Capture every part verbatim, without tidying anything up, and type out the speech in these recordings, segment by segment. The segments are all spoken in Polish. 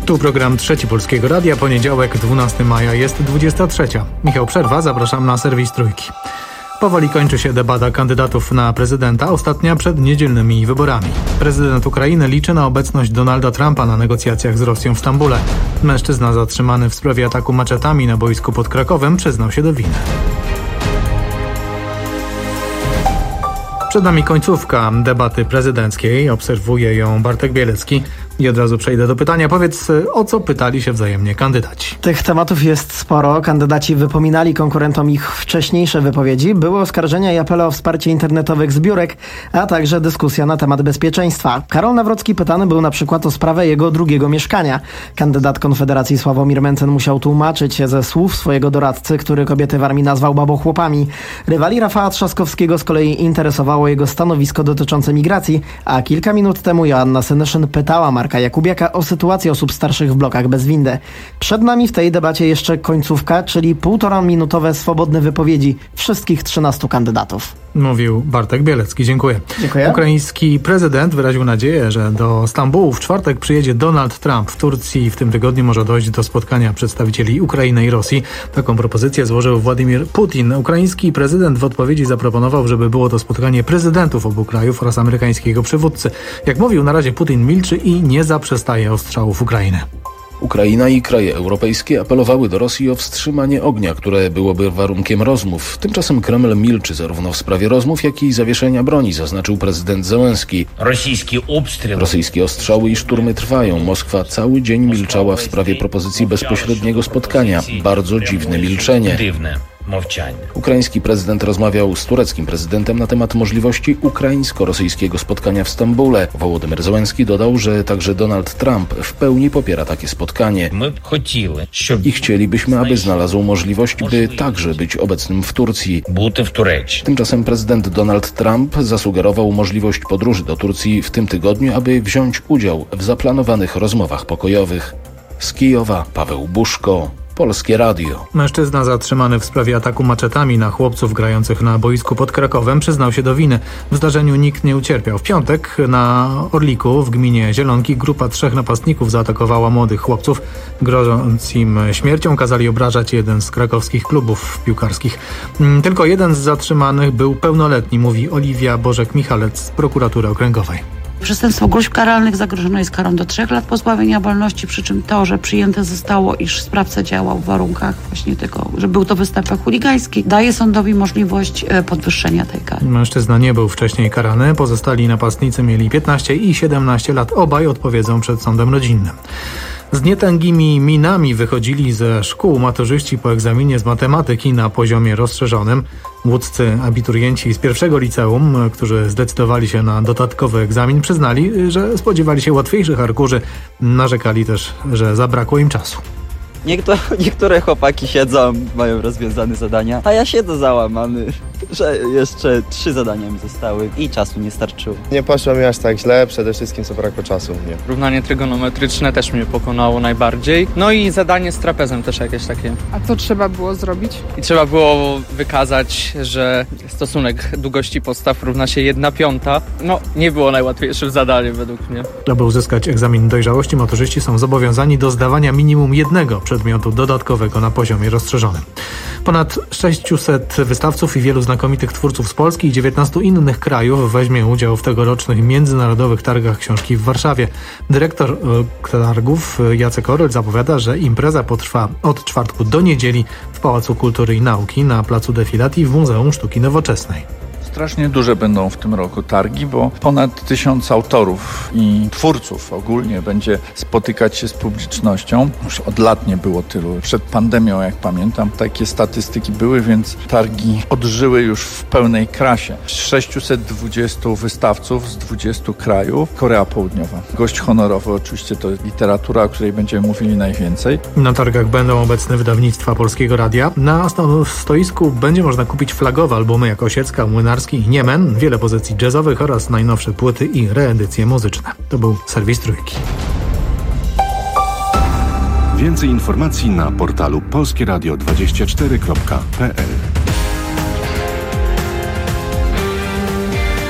Tu program Trzeci Polskiego Radia, poniedziałek, dwunastego maja, jest dwudziesta trzecia. Michał Przerwa, zapraszam na serwis Trójki. Powoli kończy się debata kandydatów na prezydenta, ostatnia przed niedzielnymi wyborami. Prezydent Ukrainy liczy na obecność Donalda Trumpa na negocjacjach z Rosją w Stambule. Mężczyzna zatrzymany w sprawie ataku maczetami na boisku pod Krakowem przyznał się do winy. Przed nami końcówka debaty prezydenckiej. Obserwuje ją Bartek Bielecki. I od razu przejdę do pytania. Powiedz, o co pytali się wzajemnie kandydaci? Tych tematów jest sporo. Kandydaci wypominali konkurentom ich wcześniejsze wypowiedzi. Były oskarżenia i apele o wsparcie internetowych zbiórek, a także dyskusja na temat bezpieczeństwa. Karol Nawrocki pytany był na przykład o sprawę jego drugiego mieszkania. Kandydat Konfederacji Sławomir Mencen musiał tłumaczyć się ze słów swojego doradcy, który kobiety w armii nazwał babochłopami. Rywali Rafała Trzaskowskiego z kolei interesowało jego stanowisko dotyczące migracji, a kilka minut temu Joanna Senyszyn pytała Marka Jakubiaka o sytuację osób starszych w blokach bez windy. Przed nami w tej debacie jeszcze końcówka, czyli półtora minutowe swobodne wypowiedzi wszystkich trzynastu kandydatów. Mówił Bartek Bielecki. Dziękuję. Dziękuję. Ukraiński prezydent wyraził nadzieję, że do Stambułu w czwartek przyjedzie Donald Trump. W Turcji w tym tygodniu może dojść do spotkania przedstawicieli Ukrainy i Rosji. Taką propozycję złożył Władimir Putin. Ukraiński prezydent w odpowiedzi zaproponował, żeby było to spotkanie prezydentów obu krajów oraz amerykańskiego przywódcy. Jak mówił, na razie Putin milczy i nie zaprzestaje ostrzałów Ukrainy. Ukraina i kraje europejskie apelowały do Rosji o wstrzymanie ognia, które byłoby warunkiem rozmów. Tymczasem Kreml milczy zarówno w sprawie rozmów, jak i zawieszenia broni, zaznaczył prezydent Zełenski. Rosyjskie ostrzały i szturmy trwają. Moskwa cały dzień milczała w sprawie propozycji bezpośredniego spotkania. Bardzo dziwne milczenie. Ukraiński prezydent rozmawiał z tureckim prezydentem na temat możliwości ukraińsko-rosyjskiego spotkania w Stambule. Wołodymyr Zełenski dodał, że także Donald Trump w pełni popiera takie spotkanie. I chcielibyśmy, aby znalazł możliwość, by także być obecnym w Turcji. Tymczasem prezydent Donald Trump zasugerował możliwość podróży do Turcji w tym tygodniu, aby wziąć udział w zaplanowanych rozmowach pokojowych. Z Kijowa Paweł Buszko, Polskie Radio. Mężczyzna zatrzymany w sprawie ataku maczetami na chłopców grających na boisku pod Krakowem przyznał się do winy. W zdarzeniu nikt nie ucierpiał. W piątek na Orliku w gminie Zielonki grupa trzech napastników zaatakowała młodych chłopców. Grożąc im śmiercią, kazali obrażać jeden z krakowskich klubów piłkarskich. Tylko jeden z zatrzymanych był pełnoletni, mówi Oliwia Bożek-Michalec z prokuratury okręgowej. Przestępstwo gruźb karalnych zagrożone jest karą do trzech lat pozbawienia wolności, przy czym to, że przyjęte zostało, iż sprawca działał w warunkach właśnie tego, że był to występek chuligański, daje sądowi możliwość podwyższenia tej kary. Mężczyzna nie był wcześniej karany, pozostali napastnicy mieli piętnaście i siedemnaście lat. Obaj odpowiedzą przed sądem rodzinnym. Z nietęgimi minami wychodzili ze szkół maturzyści po egzaminie z matematyki na poziomie rozszerzonym. Łódzcy abiturienci z pierwszego liceum, którzy zdecydowali się na dodatkowy egzamin, przyznali, że spodziewali się łatwiejszych arkuszy. Narzekali też, że zabrakło im czasu. Niektóre, niektóre chłopaki siedzą, mają rozwiązane zadania, a ja siedzę załamany, że jeszcze trzy zadania mi zostały i czasu nie starczyło. Nie poszło mi aż tak źle, przede wszystkim zabrakło czasu mnie. Równanie trygonometryczne też mnie pokonało najbardziej, no i zadanie z trapezem też jakieś takie. A co trzeba było zrobić? I trzeba było wykazać, że stosunek długości podstaw równa się jedna piąta. No, nie było najłatwiejszym zadaniem według mnie. Aby uzyskać egzamin dojrzałości, maturzyści są zobowiązani do zdawania minimum jednego przedmiotu dodatkowego na poziomie rozszerzonym. Ponad sześciuset wystawców i wielu znakomitych twórców z Polski i dziewiętnastu innych krajów weźmie udział w tegorocznych międzynarodowych targach książki w Warszawie. Dyrektor targów Jacek Oryl zapowiada, że impreza potrwa od czwartku do niedzieli w Pałacu Kultury i Nauki na Placu Defilat w Muzeum Sztuki Nowoczesnej. Strasznie duże będą w tym roku targi, bo ponad tysiąc autorów i twórców ogólnie będzie spotykać się z publicznością. Już od lat nie było tylu. Przed pandemią, jak pamiętam, takie statystyki były, więc targi odżyły już w pełnej krasie. sześciuset dwudziestu wystawców z dwudziestu krajów. Korea Południowa. Gość honorowy oczywiście to literatura, o której będziemy mówili najwięcej. Na targach będą obecne wydawnictwa Polskiego Radia. Na stoisku będzie można kupić flagowe albumy jak Osiecka, Młynarska i Niemen, wiele pozycji jazzowych oraz najnowsze płyty i reedycje muzyczne. To był serwis Trójki. Więcej informacji na portalu polskieradio dwadzieścia cztery kropka p l.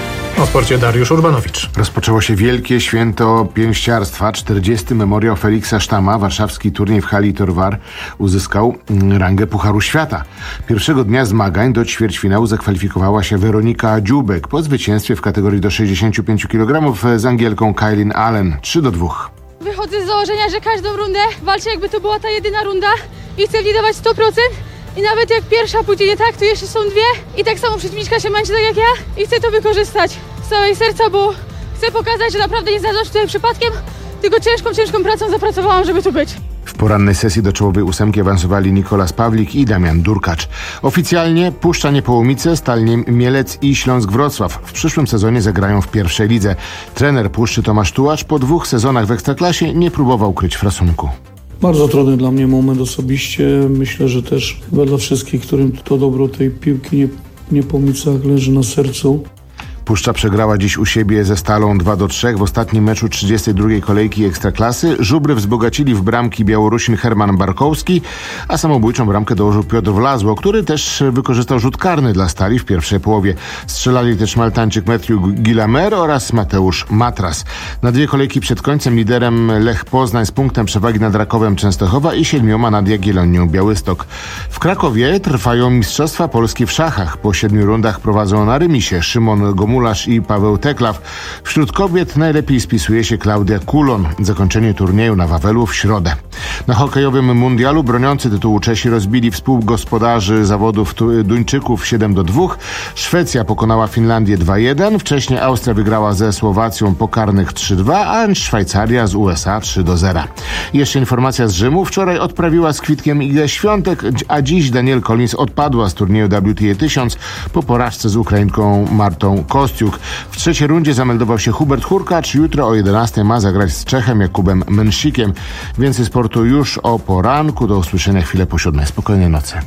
O sporcie Dariusz Urbanowicz. Rozpoczęło się wielkie święto pięściarstwa. czterdziesty memoriał Feliksa Sztama. Warszawski turniej w hali Torwar uzyskał rangę Pucharu Świata. Pierwszego dnia zmagań do ćwierćfinału zakwalifikowała się Weronika Dziubek po zwycięstwie w kategorii do sześćdziesięciu pięciu kilogramów z Angielką Kailin Allen. trzy do dwóch. Wychodzę z założenia, że każdą rundę walczę, jakby to była ta jedyna runda i chcę w niej dawać sto procent. I nawet jak pierwsza pójdzie nie tak, to jeszcze są dwie i tak samo przeciwniczka się męczy tak jak ja i chcę to wykorzystać z całej serca, bo chcę pokazać, że naprawdę nie zdarza się tutaj przypadkiem, tylko ciężką, ciężką pracą zapracowałam, żeby tu być. W porannej sesji do czołowej ósemki awansowali Nikolas Pawlik i Damian Durkacz. Oficjalnie Puszcza Niepołomice, Stal Mielec i Śląsk Wrocław w przyszłym sezonie zagrają w pierwszej lidze. Trener Puszczy Tomasz Tułacz po dwóch sezonach w Ekstraklasie nie próbował kryć frasunku. Bardzo trudny dla mnie moment osobiście. Myślę, że też chyba dla wszystkich, którym to dobro tej piłki nie, Niepomicach leży na sercu. Puszcza przegrała dziś u siebie ze Stalą dwa do trzech w ostatnim meczu trzydziestej drugiej kolejki Ekstraklasy. Żubry wzbogacili w bramki Białorusin Herman Barkowski, a samobójczą bramkę dołożył Piotr Wlazło, który też wykorzystał rzut karny dla Stali w pierwszej połowie. Strzelali też Maltańczyk Matthew Gilamer oraz Mateusz Matras. Na dwie kolejki przed końcem liderem Lech Poznań z punktem przewagi nad Rakowem Częstochowa i siedmioma nad Jagiellonią Białystok. W Krakowie trwają Mistrzostwa Polski w szachach. Po siedmiu rundach prowadzą na remisie Szymon Gomułka i Paweł Teklaw. Wśród kobiet najlepiej spisuje się Klaudia Kulon. Zakończenie turnieju na Wawelu w środę. Na hokejowym mundialu broniący tytułu Czesi rozbili współgospodarzy zawodów Duńczyków siedem do dwóch. Szwecja pokonała Finlandię dwa jeden. Wcześniej Austria wygrała ze Słowacją po karnych trzy dwa, a Szwajcaria z U S A trzy do zera. Jeszcze informacja z Rzymu. Wczoraj odprawiła z kwitkiem Igę Świątek, a dziś Danielle Collins odpadła z turnieju W T A tysiąc po porażce z Ukrainką Martą Kostiuk. W trzeciej rundzie zameldował się Hubert Hurkacz. Jutro o jedenastej ma zagrać z Czechem Jakubem Męsikiem. Więcej sportu już o poranku. Do usłyszenia chwilę po siódmej. Spokojnej nocy.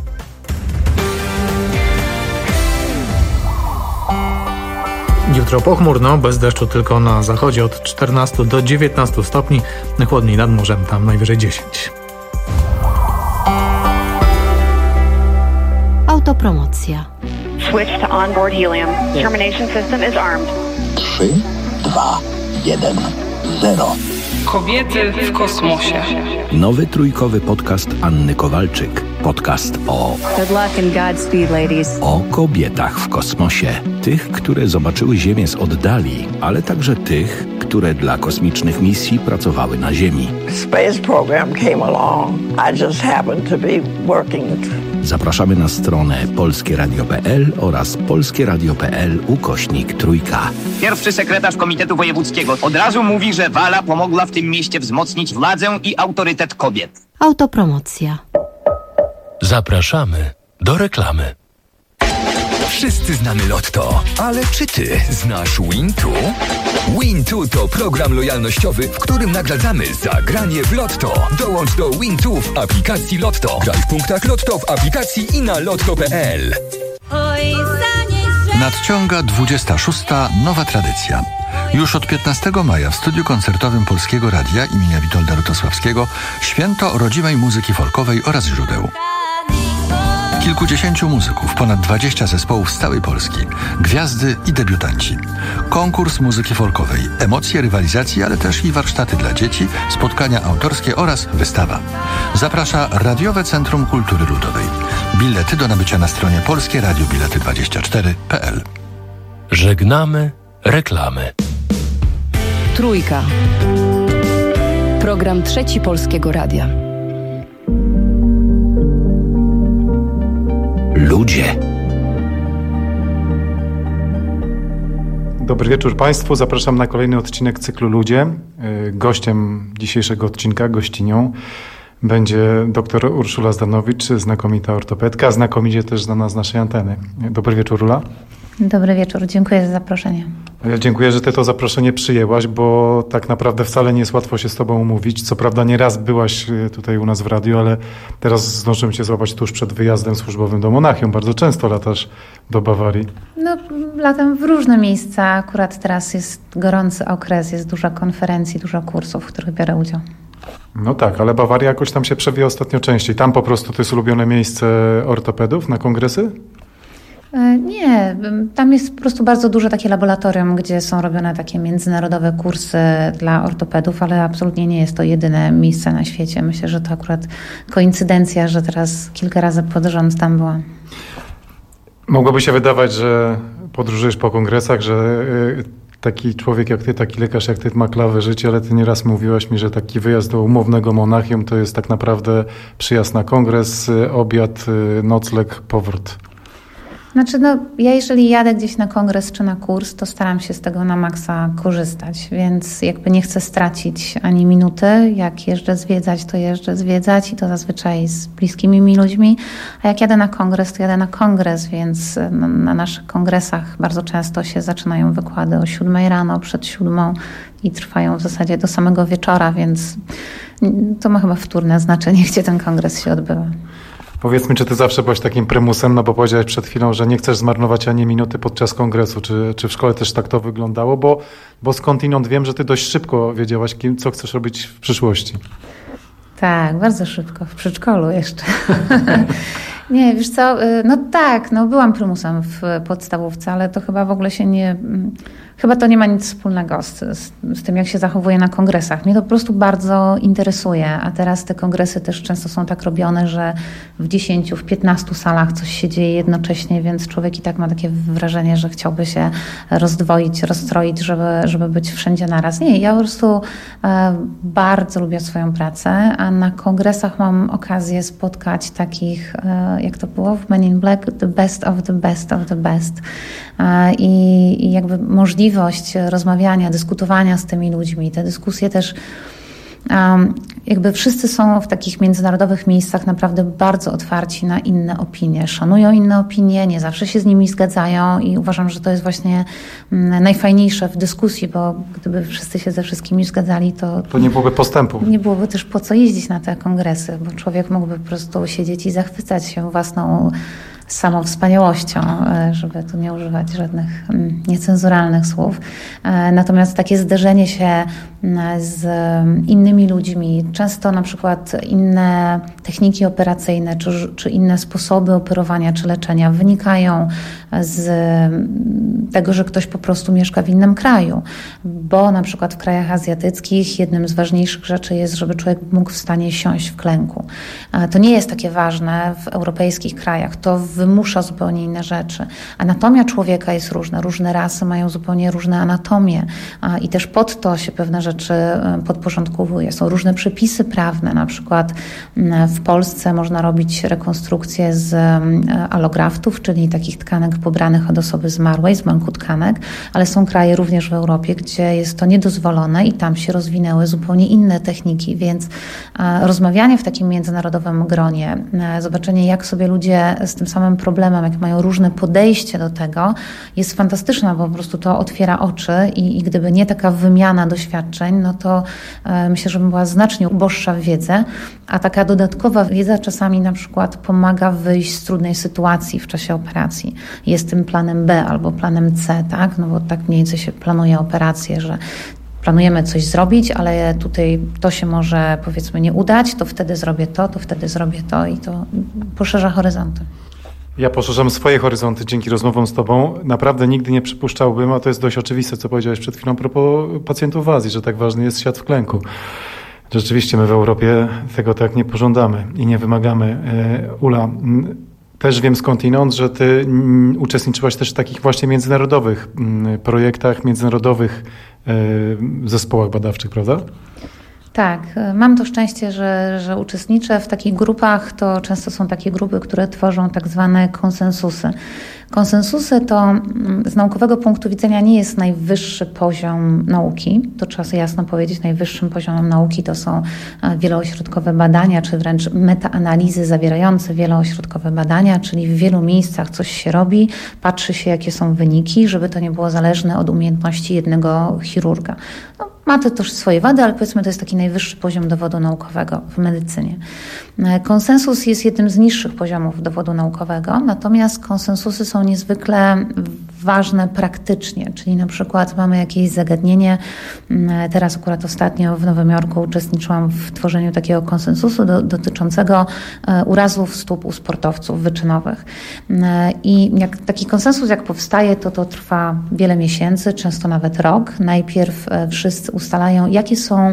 Jutro pochmurno, bez deszczu tylko na zachodzie od czternastu do dziewiętnastu stopni. Chłodniej nad morzem, tam najwyżej dziesięć. Autopromocja. Switch to onboard helium. Termination system is armed. trzy, dwa, jeden, zero. Kobiety w kosmosie. Nowy trójkowy podcast Anny Kowalczyk. Podcast o... Good luck and Godspeed, ladies. O kobietach w kosmosie. Tych, które zobaczyły Ziemię z oddali, ale także tych, które dla kosmicznych misji pracowały na Ziemi. Space program came along. I just happened to be working. Zapraszamy na stronę polskie radio kropka p l oraz polskie radio kropka p l ukośnik trójka. Pierwszy sekretarz Komitetu Wojewódzkiego od razu mówi, że Wala pomogła w tym mieście wzmocnić władzę i autorytet kobiet. Autopromocja. Zapraszamy do reklamy. Wszyscy znamy Lotto, ale czy ty znasz Wintu? Wintu to program lojalnościowy, w którym nagradzamy za granie w Lotto. Dołącz do Wintu w aplikacji Lotto. Graj w punktach Lotto w aplikacji i na lotto kropka p l. Nadciąga dwudziesta szósta nowa tradycja. Już od piętnastego maja w studiu koncertowym Polskiego Radia imienia Witolda Rutosławskiego święto rodzimej muzyki folkowej oraz źródeł. Kilkudziesięciu muzyków, ponad dwadzieścia zespołów z całej Polski, gwiazdy i debiutanci. Konkurs muzyki folkowej, emocje rywalizacji, ale też i warsztaty dla dzieci, spotkania autorskie oraz wystawa. Zaprasza Radiowe Centrum Kultury Ludowej. Bilety do nabycia na stronie polskie radio bilety dwadzieścia cztery kropka p l. Żegnamy reklamy. Trójka. Program Trzeci Polskiego Radia. Ludzie. Dobry wieczór Państwu. Zapraszam na kolejny odcinek cyklu Ludzie. Gościem dzisiejszego odcinka, gościnią, będzie dr Urszula Zdanowicz, znakomita ortopedka, znakomicie też znana z naszej anteny. Dobry wieczór, Ula. Dobry wieczór, dziękuję za zaproszenie. Ja dziękuję, że Ty to zaproszenie przyjęłaś, bo tak naprawdę wcale nie jest łatwo się z Tobą umówić. Co prawda nie raz byłaś tutaj u nas w radiu, ale teraz zdążyłem Cię złapać tuż przed wyjazdem służbowym do Monachium. Bardzo często latasz do Bawarii. No, latam w różne miejsca. Akurat teraz jest gorący okres, jest dużo konferencji, dużo kursów, w których biorę udział. No tak, ale Bawaria jakoś tam się przewija ostatnio częściej. Tam po prostu to jest ulubione miejsce ortopedów na kongresy? Nie, tam jest po prostu bardzo duże takie laboratorium, gdzie są robione takie międzynarodowe kursy dla ortopedów, ale absolutnie nie jest to jedyne miejsce na świecie. Myślę, że to akurat koincydencja, że teraz kilka razy pod rząd tam byłam. Mogłoby się wydawać, że podróżujesz po kongresach, że taki człowiek jak ty, taki lekarz jak ty ma klawę życie, ale ty nieraz mówiłaś mi, że taki wyjazd do umownego Monachium to jest tak naprawdę przyjazd na kongres, obiad, nocleg, powrót. Znaczy, no, ja jeżeli jadę gdzieś na kongres czy na kurs, to staram się z tego na maksa korzystać, więc jakby nie chcę stracić ani minuty. Jak jeżdżę zwiedzać, to jeżdżę zwiedzać i to zazwyczaj z bliskimi mi ludźmi, a jak jadę na kongres, to jadę na kongres, więc na, na naszych kongresach bardzo często się zaczynają wykłady o siódmej rano, przed siódmą i trwają w zasadzie do samego wieczora, więc to ma chyba wtórne znaczenie, gdzie ten kongres się odbywa. Powiedz mi, czy ty zawsze byłaś takim prymusem, no bo powiedziałeś przed chwilą, że nie chcesz zmarnować ani minuty podczas kongresu. Czy, czy w szkole też tak to wyglądało? Bo, bo skądinąd wiem, że ty dość szybko wiedziałaś, kim, co chcesz robić w przyszłości. Tak, bardzo szybko. W przedszkolu jeszcze. Nie, wiesz co, no tak, no byłam prymusem w podstawówce, ale to chyba w ogóle się nie... Chyba to nie ma nic wspólnego z, z, z tym, jak się zachowuje na kongresach. Mnie to po prostu bardzo interesuje, a teraz te kongresy też często są tak robione, że w dziesięciu, w piętnastu salach coś się dzieje jednocześnie, więc człowiek i tak ma takie wrażenie, że chciałby się rozdwoić, rozstroić, żeby, żeby być wszędzie naraz. Nie, ja po prostu e, bardzo lubię swoją pracę, a na kongresach mam okazję spotkać takich, e, jak to było w Men in Black, the best of the best of the best. E, i, i jakby możliwość rozmawiania, dyskutowania z tymi ludźmi. Te dyskusje też um, jakby wszyscy są w takich międzynarodowych miejscach naprawdę bardzo otwarci na inne opinie. Szanują inne opinie, nie zawsze się z nimi zgadzają i uważam, że to jest właśnie um, najfajniejsze w dyskusji, bo gdyby wszyscy się ze wszystkimi zgadzali, to... To nie byłoby postępu. Nie byłoby też po co jeździć na te kongresy, bo człowiek mógłby po prostu siedzieć i zachwycać się własną samą wspaniałością, żeby tu nie używać żadnych niecenzuralnych słów. Natomiast takie zderzenie się z innymi ludźmi, często na przykład inne techniki operacyjne, czy, czy inne sposoby operowania czy leczenia wynikają z tego, że ktoś po prostu mieszka w innym kraju, bo na przykład w krajach azjatyckich jednym z ważniejszych rzeczy jest, żeby człowiek mógł w stanie siąść w klęku. To nie jest takie ważne w europejskich krajach, to wymusza zupełnie inne rzeczy. Anatomia człowieka jest różna, różne rasy mają zupełnie różne anatomie i też pod to się pewne rzeczy podporządkowuje. Są różne przepisy prawne, na przykład w Polsce można robić rekonstrukcję z allograftów, czyli takich tkanek pobranych od osoby zmarłej, z banku tkanek, ale są kraje również w Europie, gdzie jest to niedozwolone i tam się rozwinęły zupełnie inne techniki, więc rozmawianie w takim międzynarodowym gronie, zobaczenie jak sobie ludzie z tym samym problemem, jak mają różne podejście do tego, jest fantastyczne, bo po prostu to otwiera oczy i, i gdyby nie taka wymiana doświadczeń, no to e, myślę, że bym była znacznie uboższa w wiedzę, a taka dodatkowa wiedza czasami na przykład pomaga wyjść z trudnej sytuacji w czasie operacji. Jest tym planem B albo planem C, tak? No bo tak mniej więcej się planuje operację, że planujemy coś zrobić, ale tutaj to się może powiedzmy nie udać, to wtedy zrobię to, to wtedy zrobię to i to poszerza horyzonty. Ja poszerzam swoje horyzonty dzięki rozmowom z tobą. Naprawdę nigdy nie przypuszczałbym, a to jest dość oczywiste, co powiedziałeś przed chwilą a propos pacjentów w Azji, że tak ważny jest świat w klęku. Rzeczywiście my w Europie tego tak nie pożądamy i nie wymagamy. Ula, też wiem skądinąd, że ty uczestniczyłaś też w takich właśnie międzynarodowych projektach, międzynarodowych zespołach badawczych, prawda? Tak, mam to szczęście, że, że uczestniczę w takich grupach. To często są takie grupy, które tworzą tak zwane konsensusy. Konsensusy to z naukowego punktu widzenia nie jest najwyższy poziom nauki. To trzeba sobie jasno powiedzieć, najwyższym poziomem nauki to są wieloośrodkowe badania, czy wręcz metaanalizy zawierające wieloośrodkowe badania, czyli w wielu miejscach coś się robi, patrzy się jakie są wyniki, żeby to nie było zależne od umiejętności jednego chirurga. No, ma to też swoje wady, ale powiedzmy to jest taki najwyższy poziom dowodu naukowego w medycynie. Konsensus jest jednym z niższych poziomów dowodu naukowego, natomiast konsensusy są niezwykle ważne praktycznie, czyli na przykład mamy jakieś zagadnienie. Teraz akurat ostatnio w Nowym Jorku uczestniczyłam w tworzeniu takiego konsensusu do, dotyczącego urazów stóp u sportowców wyczynowych. I jak taki konsensus jak powstaje, to to trwa wiele miesięcy, często nawet rok. Najpierw wszyscy ustalają, jakie są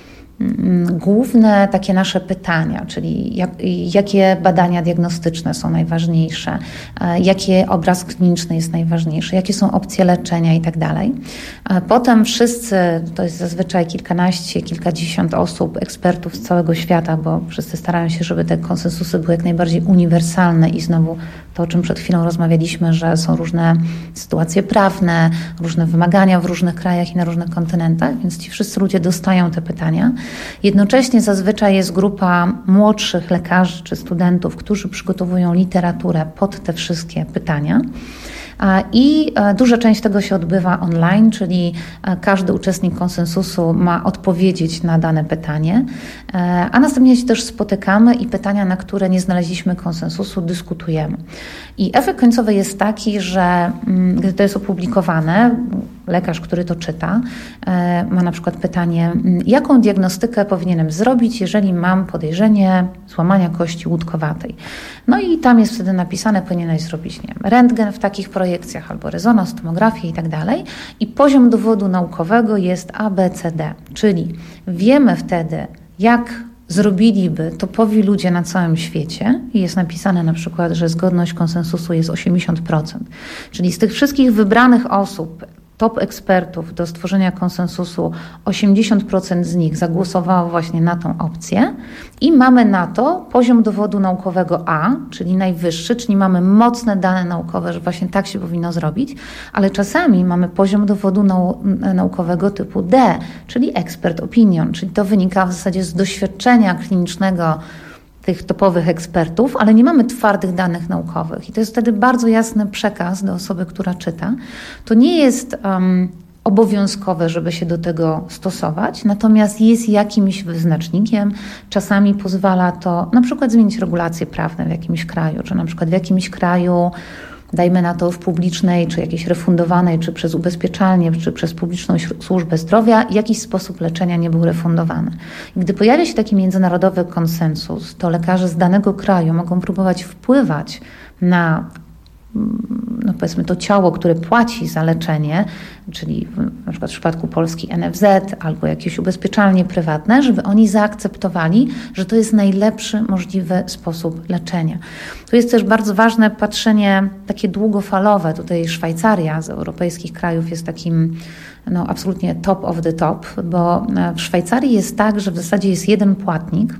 główne takie nasze pytania, czyli jak, jakie badania diagnostyczne są najważniejsze, jaki obraz kliniczny jest najważniejszy, jakie są opcje leczenia i tak dalej. Potem wszyscy, to jest zazwyczaj kilkanaście, kilkadziesiąt osób, ekspertów z całego świata, bo wszyscy starają się, żeby te konsensusy były jak najbardziej uniwersalne i znowu to, o czym przed chwilą rozmawialiśmy, że są różne sytuacje prawne, różne wymagania w różnych krajach i na różnych kontynentach, więc ci wszyscy ludzie dostają te pytania. Jednocześnie zazwyczaj jest grupa młodszych lekarzy czy studentów, którzy przygotowują literaturę pod te wszystkie pytania. I duża część tego się odbywa online, czyli każdy uczestnik konsensusu ma odpowiedzieć na dane pytanie, a następnie się też spotykamy i pytania, na które nie znaleźliśmy konsensusu, dyskutujemy. I efekt końcowy jest taki, że gdy to jest opublikowane, lekarz, który to czyta, ma na przykład pytanie, jaką diagnostykę powinienem zrobić, jeżeli mam podejrzenie złamania kości łódkowatej. No i tam jest wtedy napisane, powinieneś zrobić, nie wiem, rentgen w takich projekcjach albo rezonans, tomografię i tak dalej. I poziom dowodu naukowego jest A, B, C, D, czyli wiemy wtedy, jak zrobiliby topowi ludzie na całym świecie i jest napisane na przykład, że zgodność konsensusu jest osiemdziesiąt procent. Czyli z tych wszystkich wybranych osób, top ekspertów do stworzenia konsensusu, osiemdziesiąt procent z nich zagłosowało właśnie na tą opcję i mamy na to poziom dowodu naukowego A, czyli najwyższy, czyli mamy mocne dane naukowe, że właśnie tak się powinno zrobić, ale czasami mamy poziom dowodu nau- naukowego typu D, czyli expert opinion, czyli to wynika w zasadzie z doświadczenia klinicznego tych topowych ekspertów, ale nie mamy twardych danych naukowych. I to jest wtedy bardzo jasny przekaz do osoby, która czyta. To nie jest um, obowiązkowe, żeby się do tego stosować, natomiast jest jakimś wyznacznikiem. Czasami pozwala to na przykład zmienić regulacje prawne w jakimś kraju, czy na przykład w jakimś kraju, dajmy na to w publicznej, czy jakiejś refundowanej, czy przez ubezpieczalnię, czy przez publiczną służbę zdrowia, jakiś sposób leczenia nie był refundowany. I gdy pojawia się taki międzynarodowy konsensus, to lekarze z danego kraju mogą próbować wpływać na, no powiedzmy, to ciało, które płaci za leczenie, czyli na przykład w przypadku Polski N F Z albo jakieś ubezpieczalnie prywatne, żeby oni zaakceptowali, że to jest najlepszy możliwy sposób leczenia. Tu jest też bardzo ważne patrzenie takie długofalowe. Tutaj Szwajcaria z europejskich krajów jest takim no, absolutnie top of the top, bo w Szwajcarii jest tak, że w zasadzie jest jeden płatnik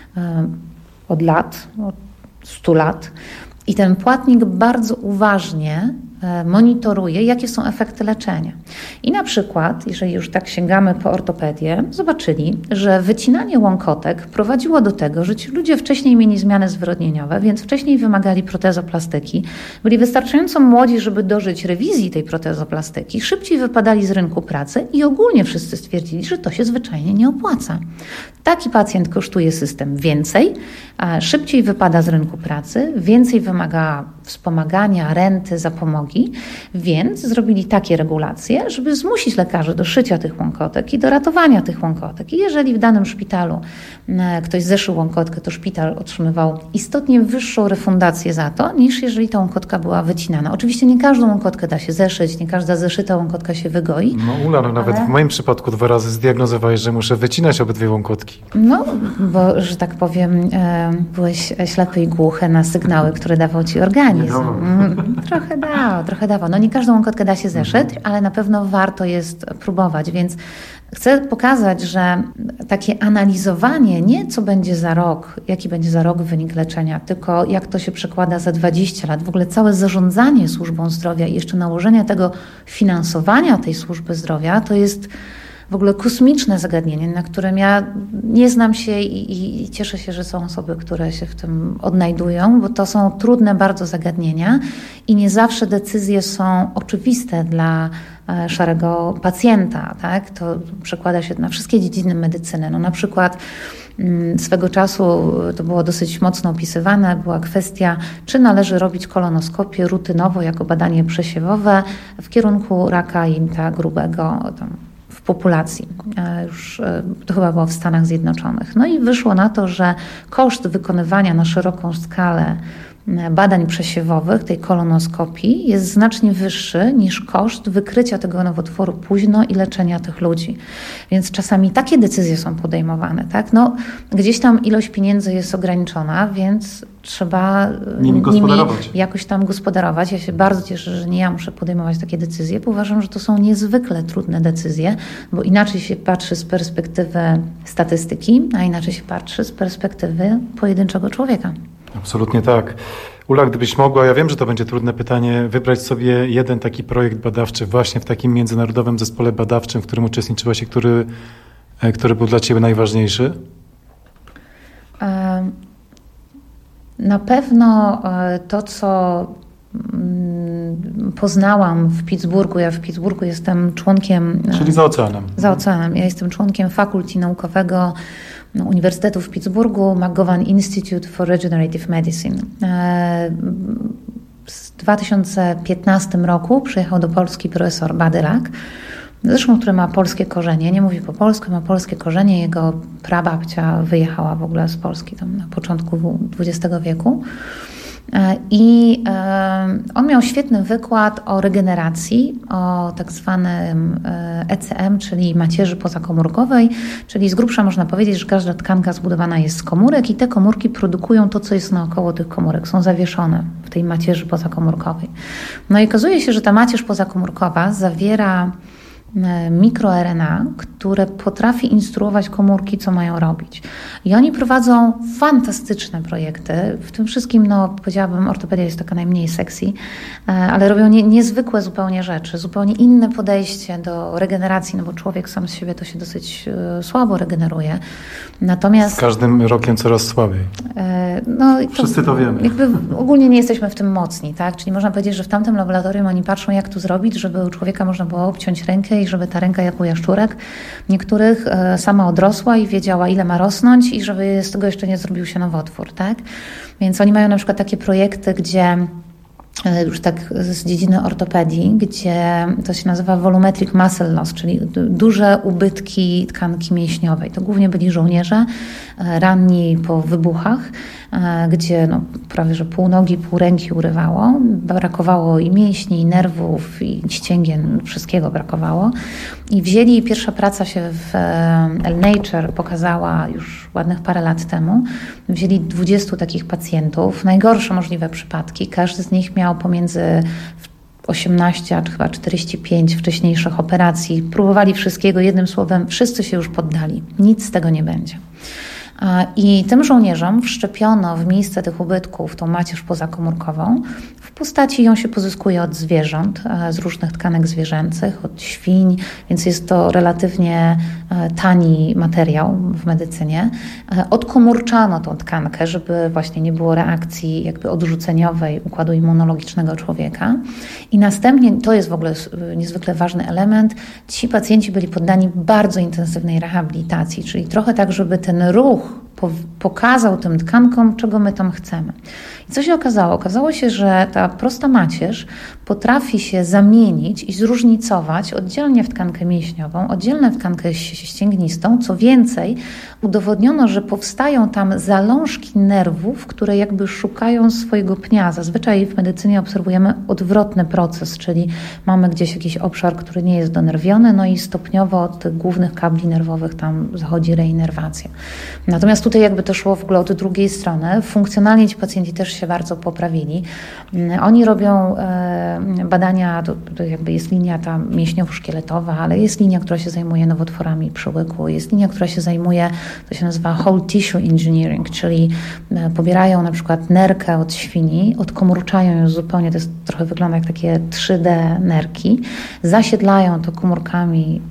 od lat, od stu lat, i ten płatnik bardzo uważnie monitoruje, jakie są efekty leczenia. I na przykład, jeżeli już tak sięgamy po ortopedię, zobaczyli, że wycinanie łąkotek prowadziło do tego, że ci ludzie wcześniej mieli zmiany zwyrodnieniowe, więc wcześniej wymagali protezoplastyki, byli wystarczająco młodzi, żeby dożyć rewizji tej protezoplastyki, szybciej wypadali z rynku pracy i ogólnie wszyscy stwierdzili, że to się zwyczajnie nie opłaca. Taki pacjent kosztuje system więcej, szybciej wypada z rynku pracy, więcej wymaga wspomagania, renty, zapomogi, więc zrobili takie regulacje, żeby zmusić lekarzy do szycia tych łąkotek i do ratowania tych łąkotek. I jeżeli w danym szpitalu ktoś zeszył łąkotkę, to szpital otrzymywał istotnie wyższą refundację za to, niż jeżeli ta łąkotka była wycinana. Oczywiście nie każdą łąkotkę da się zeszyć, nie każda zeszyta łąkotka się wygoi. No Ula, no nawet ale... w moim przypadku dwa razy zdiagnozowałeś, że muszę wycinać obydwie łąkotki. No, bo, że tak powiem, byłeś ślepy i głuchy na sygnały, które dawał ci organizm. Trochę dawał, trochę dawał. No nie każdą łąkotkę da się zeszyć, ale na pewno warto jest próbować, więc chcę pokazać, że takie analizowanie nie co będzie za rok, jaki będzie za rok wynik leczenia, tylko jak to się przekłada za dwadzieścia lat. W ogóle całe zarządzanie służbą zdrowia i jeszcze nałożenie tego finansowania tej służby zdrowia to jest w ogóle kosmiczne zagadnienie, na którym ja nie znam się i, i, i cieszę się, że są osoby, które się w tym odnajdują, bo to są trudne bardzo zagadnienia i nie zawsze decyzje są oczywiste dla szarego pacjenta, tak? To przekłada się na wszystkie dziedziny medycyny. No na przykład swego czasu to było dosyć mocno opisywane, była kwestia, czy należy robić kolonoskopię rutynowo jako badanie przesiewowe w kierunku raka jelita grubego tam w populacji. Już to chyba było w Stanach Zjednoczonych. No i wyszło na to, że koszt wykonywania na szeroką skalę badań przesiewowych, tej kolonoskopii, jest znacznie wyższy niż koszt wykrycia tego nowotworu późno i leczenia tych ludzi. Więc czasami takie decyzje są podejmowane, tak? No, gdzieś tam ilość pieniędzy jest ograniczona, więc trzeba nimi, nimi jakoś tam gospodarować. Ja się bardzo cieszę, że nie ja muszę podejmować takie decyzje, bo uważam, że to są niezwykle trudne decyzje, bo inaczej się patrzy z perspektywy statystyki, a inaczej się patrzy z perspektywy pojedynczego człowieka. Absolutnie tak. Ula, gdybyś mogła, ja wiem, że to będzie trudne pytanie, wybrać sobie jeden taki projekt badawczy właśnie w takim międzynarodowym zespole badawczym, w którym uczestniczyłaś i który, który był dla Ciebie najważniejszy? Na pewno to, co poznałam w Pittsburghu. Ja w Pittsburghu jestem członkiem... Czyli za oceanem. Za oceanem. Ja jestem członkiem fakulty naukowego Uniwersytetu w Pittsburghu, McGovern Institute for Regenerative Medicine. W dwa tysiące piętnastym roku przyjechał do Polski profesor Badylak, zresztą który ma polskie korzenie, nie mówi po polsku, ma polskie korzenie. Jego prababcia wyjechała w ogóle z Polski tam na początku dwudziestego wieku. I on miał świetny wykład o regeneracji, o tak zwanym E C M, czyli macierzy pozakomórkowej, czyli z grubsza można powiedzieć, że każda tkanka zbudowana jest z komórek i te komórki produkują to, co jest naokoło tych komórek, są zawieszone w tej macierzy pozakomórkowej. No i okazuje się, że ta macierz pozakomórkowa zawiera mikroR N A, które potrafi instruować komórki, co mają robić. I oni prowadzą fantastyczne projekty. W tym wszystkim, no powiedziałabym, ortopedia jest taka najmniej sexy, ale robią nie, niezwykłe zupełnie rzeczy, zupełnie inne podejście do regeneracji, no bo człowiek sam z siebie to się dosyć słabo regeneruje. Natomiast... Z każdym rokiem coraz słabiej. No, Wszyscy to wiemy. Jakby ogólnie nie jesteśmy w tym mocni, tak? Czyli można powiedzieć, że w tamtym laboratorium oni patrzą, jak to zrobić, żeby u człowieka można było obciąć rękę i żeby ta ręka jak u jaszczurek niektórych e, sama odrosła i wiedziała, ile ma rosnąć i żeby z tego jeszcze nie zrobił się nowotwór, tak? Więc oni mają na przykład takie projekty, gdzie już tak z dziedziny ortopedii, gdzie to się nazywa volumetric muscle loss, czyli duże ubytki tkanki mięśniowej. To głównie byli żołnierze ranni po wybuchach, gdzie no, prawie że pół nogi, pół ręki urywało. Brakowało i mięśni, i nerwów, i ścięgien, wszystkiego brakowało. I wzięli, pierwsza praca się w Nature pokazała już ładnych parę lat temu, wzięli dwudziestu takich pacjentów, najgorsze możliwe przypadki. Każdy z nich miał pomiędzy osiemnaście, a chyba czterdzieści pięć wcześniejszych operacji. Próbowali wszystkiego, jednym słowem, wszyscy się już poddali. Nic z tego nie będzie. I tym żołnierzom wszczepiono w miejsce tych ubytków tą macierz pozakomórkową w postaci, ją się pozyskuje od zwierząt, z różnych tkanek zwierzęcych, od świń, więc jest to relatywnie tani materiał w medycynie. Odkomórczano tą tkankę, żeby właśnie nie było reakcji jakby odrzuceniowej układu immunologicznego człowieka. I następnie, to jest w ogóle niezwykle ważny element, ci pacjenci byli poddani bardzo intensywnej rehabilitacji, czyli trochę tak, żeby ten ruch pokazał tym tkankom, czego my tam chcemy. I co się okazało? Okazało się, że ta prosta macierz potrafi się zamienić i zróżnicować oddzielnie w tkankę mięśniową, oddzielnie w tkankę ścięgnistą. Co więcej, udowodniono, że powstają tam zalążki nerwów, które jakby szukają swojego pnia. Zazwyczaj w medycynie obserwujemy odwrotny proces, czyli mamy gdzieś jakiś obszar, który nie jest donerwiony, no i stopniowo od tych głównych kabli nerwowych tam zachodzi reinerwacja. Natomiast tutaj tutaj jakby to szło w ogóle od drugiej strony. Funkcjonalnie ci pacjenci też się bardzo poprawili. Oni robią badania, to, to jakby jest linia ta mięśniowo-szkieletowa, ale jest linia, która się zajmuje nowotworami przyłyku, jest linia, która się zajmuje, to się nazywa whole tissue engineering, czyli pobierają na przykład nerkę od świni, odkomórczają ją zupełnie, to jest trochę wygląda jak takie trzy D nerki, zasiedlają to komórkami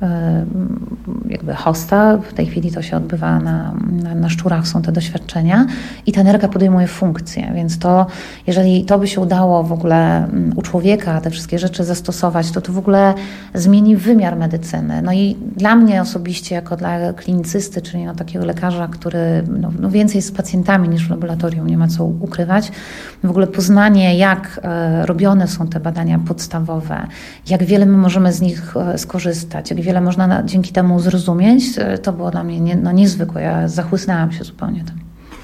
jakby hosta, w tej chwili to się odbywa na, na, na szczurach, są te doświadczenia i ta nerka podejmuje funkcję, więc to, jeżeli to by się udało w ogóle u człowieka te wszystkie rzeczy zastosować, to to w ogóle zmieni wymiar medycyny. No i dla mnie osobiście, jako dla klinicysty, czyli no takiego lekarza, który no, no więcej z pacjentami niż w laboratorium, nie ma co ukrywać, w ogóle poznanie, jak e, robione są te badania podstawowe, jak wiele my możemy z nich e, skorzystać, jak wiele można na, dzięki temu zrozumieć, e, to było dla mnie nie, no, niezwykłe. Ja zachłysnęłam się zupełnie tym.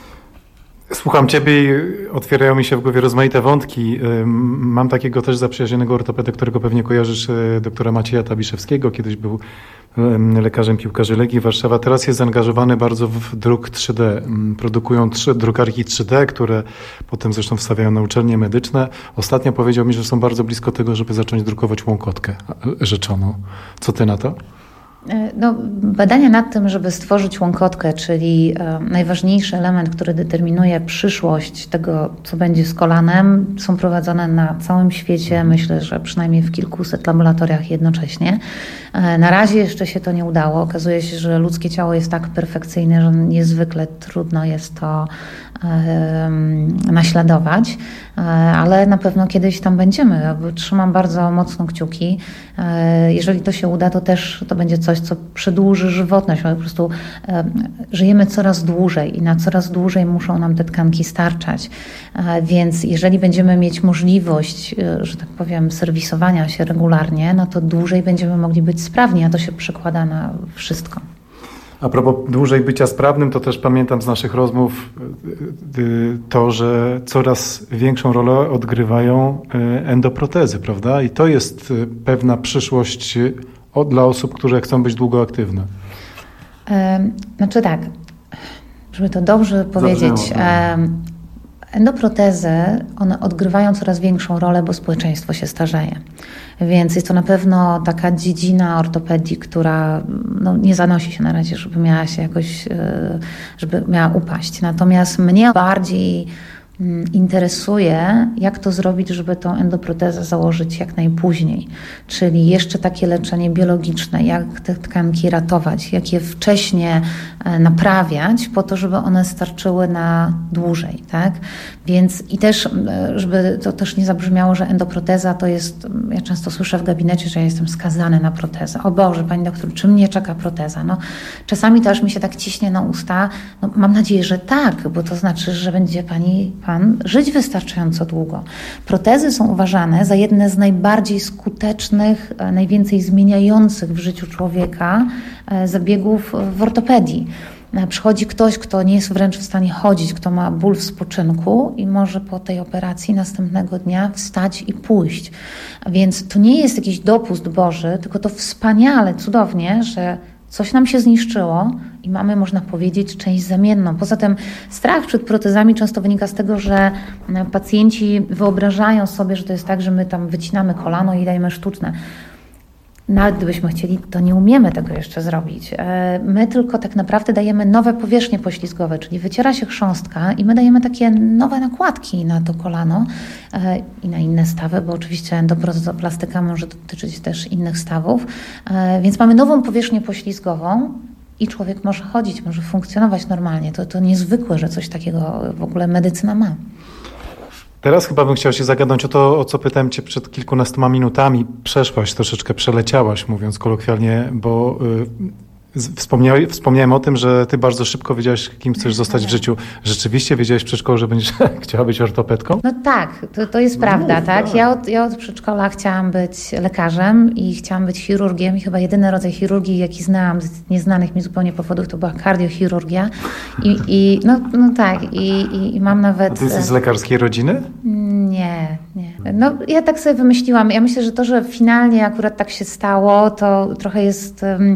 Słucham Ciebie i otwierają mi się w głowie rozmaite wątki. Mam takiego też zaprzyjaźnionego ortopedę, którego pewnie kojarzysz, doktora Macieja Tabiszewskiego. Kiedyś był lekarzem piłkarzy Legii Warszawa. Teraz jest zaangażowany bardzo w druk trzy D. Produkują trzy, drukarki trzy D, które potem zresztą wstawiają na uczelnie medyczne. Ostatnio powiedział mi, że są bardzo blisko tego, żeby zacząć drukować łąkotkę rzeczoną. Co Ty na to? No, badania nad tym, żeby stworzyć łąkotkę, czyli e, najważniejszy element, który determinuje przyszłość tego, co będzie z kolanem, są prowadzone na całym świecie. Myślę, że przynajmniej w kilkuset laboratoriach jednocześnie. E, na razie jeszcze się to nie udało. Okazuje się, że ludzkie ciało jest tak perfekcyjne, że niezwykle trudno jest to e, naśladować, e, ale na pewno kiedyś tam będziemy. Trzymam bardzo mocno kciuki. E, jeżeli to się uda, to też to będzie coś, co przedłuży żywotność. My po prostu e, żyjemy coraz dłużej i na coraz dłużej muszą nam te tkanki starczać. E, więc jeżeli będziemy mieć możliwość, e, że tak powiem, serwisowania się regularnie, no to dłużej będziemy mogli być sprawni, a to się przekłada na wszystko. A propos dłużej bycia sprawnym, to też pamiętam z naszych rozmów to, że coraz większą rolę odgrywają endoprotezy, prawda? I to jest pewna przyszłość dla osób, które chcą być długo aktywne. Znaczy tak, żeby to dobrze powiedzieć, endoprotezy, one odgrywają coraz większą rolę, bo społeczeństwo się starzeje. Więc jest to na pewno taka dziedzina ortopedii, która no, nie zanosi się na razie, żeby miała się jakoś, żeby miała upaść. Natomiast mnie bardziej interesuje, jak to zrobić, żeby tą endoprotezę założyć jak najpóźniej. Czyli jeszcze takie leczenie biologiczne, jak te tkanki ratować, jak je wcześnie naprawiać po to, żeby one starczyły na dłużej, tak? Więc i też, żeby to też nie zabrzmiało, że endoproteza to jest, ja często słyszę w gabinecie, że ja jestem skazany na protezę. O Boże, Pani doktor, czy mnie czeka proteza? No, czasami to aż mi się tak ciśnie na usta. No, mam nadzieję, że tak, bo to znaczy, że będzie Pani Pan żyć wystarczająco długo. Protezy są uważane za jedne z najbardziej skutecznych, najwięcej zmieniających w życiu człowieka zabiegów w ortopedii. Przychodzi ktoś, kto nie jest wręcz w stanie chodzić, kto ma ból w spoczynku i może po tej operacji następnego dnia wstać i pójść. Więc to nie jest jakiś dopust Boży, tylko to wspaniale, cudownie, że coś nam się zniszczyło i mamy, można powiedzieć, część zamienną. Poza tym strach przed protezami często wynika z tego, że pacjenci wyobrażają sobie, że to jest tak, że my tam wycinamy kolano i dajemy sztuczne. Nawet gdybyśmy chcieli, to nie umiemy tego jeszcze zrobić. My tylko tak naprawdę dajemy nowe powierzchnie poślizgowe, czyli wyciera się chrząstka i my dajemy takie nowe nakładki na to kolano i na inne stawy, bo oczywiście endoprotezoplastyka może dotyczyć też innych stawów. Więc mamy nową powierzchnię poślizgową i człowiek może chodzić, może funkcjonować normalnie. To, to niezwykłe, że coś takiego w ogóle medycyna ma. Teraz chyba bym chciał się zagadnąć o to, o co pytałem Cię przed kilkunastoma minutami. Przeszłaś, troszeczkę przeleciałaś, mówiąc kolokwialnie, bo y, wspomniałem, wspomniałem o tym, że Ty bardzo szybko wiedziałaś, kim chcesz zostać w życiu. Rzeczywiście wiedziałaś w przedszkolu, że będziesz chciała być ortopedką? No tak, to, to jest no prawda, mów, tak? tak. Ja, od, ja od przedszkola chciałam być lekarzem i chciałam być chirurgiem i chyba jedyny rodzaj chirurgii, jaki znałam z nieznanych mi zupełnie powodów, to była kardiochirurgia. I, i no, no tak, i, i, i mam nawet... A Ty jesteś z lekarskiej rodziny? Nie, nie. No ja tak sobie wymyśliłam. Ja myślę, że to, że finalnie akurat tak się stało, to trochę jest... Um,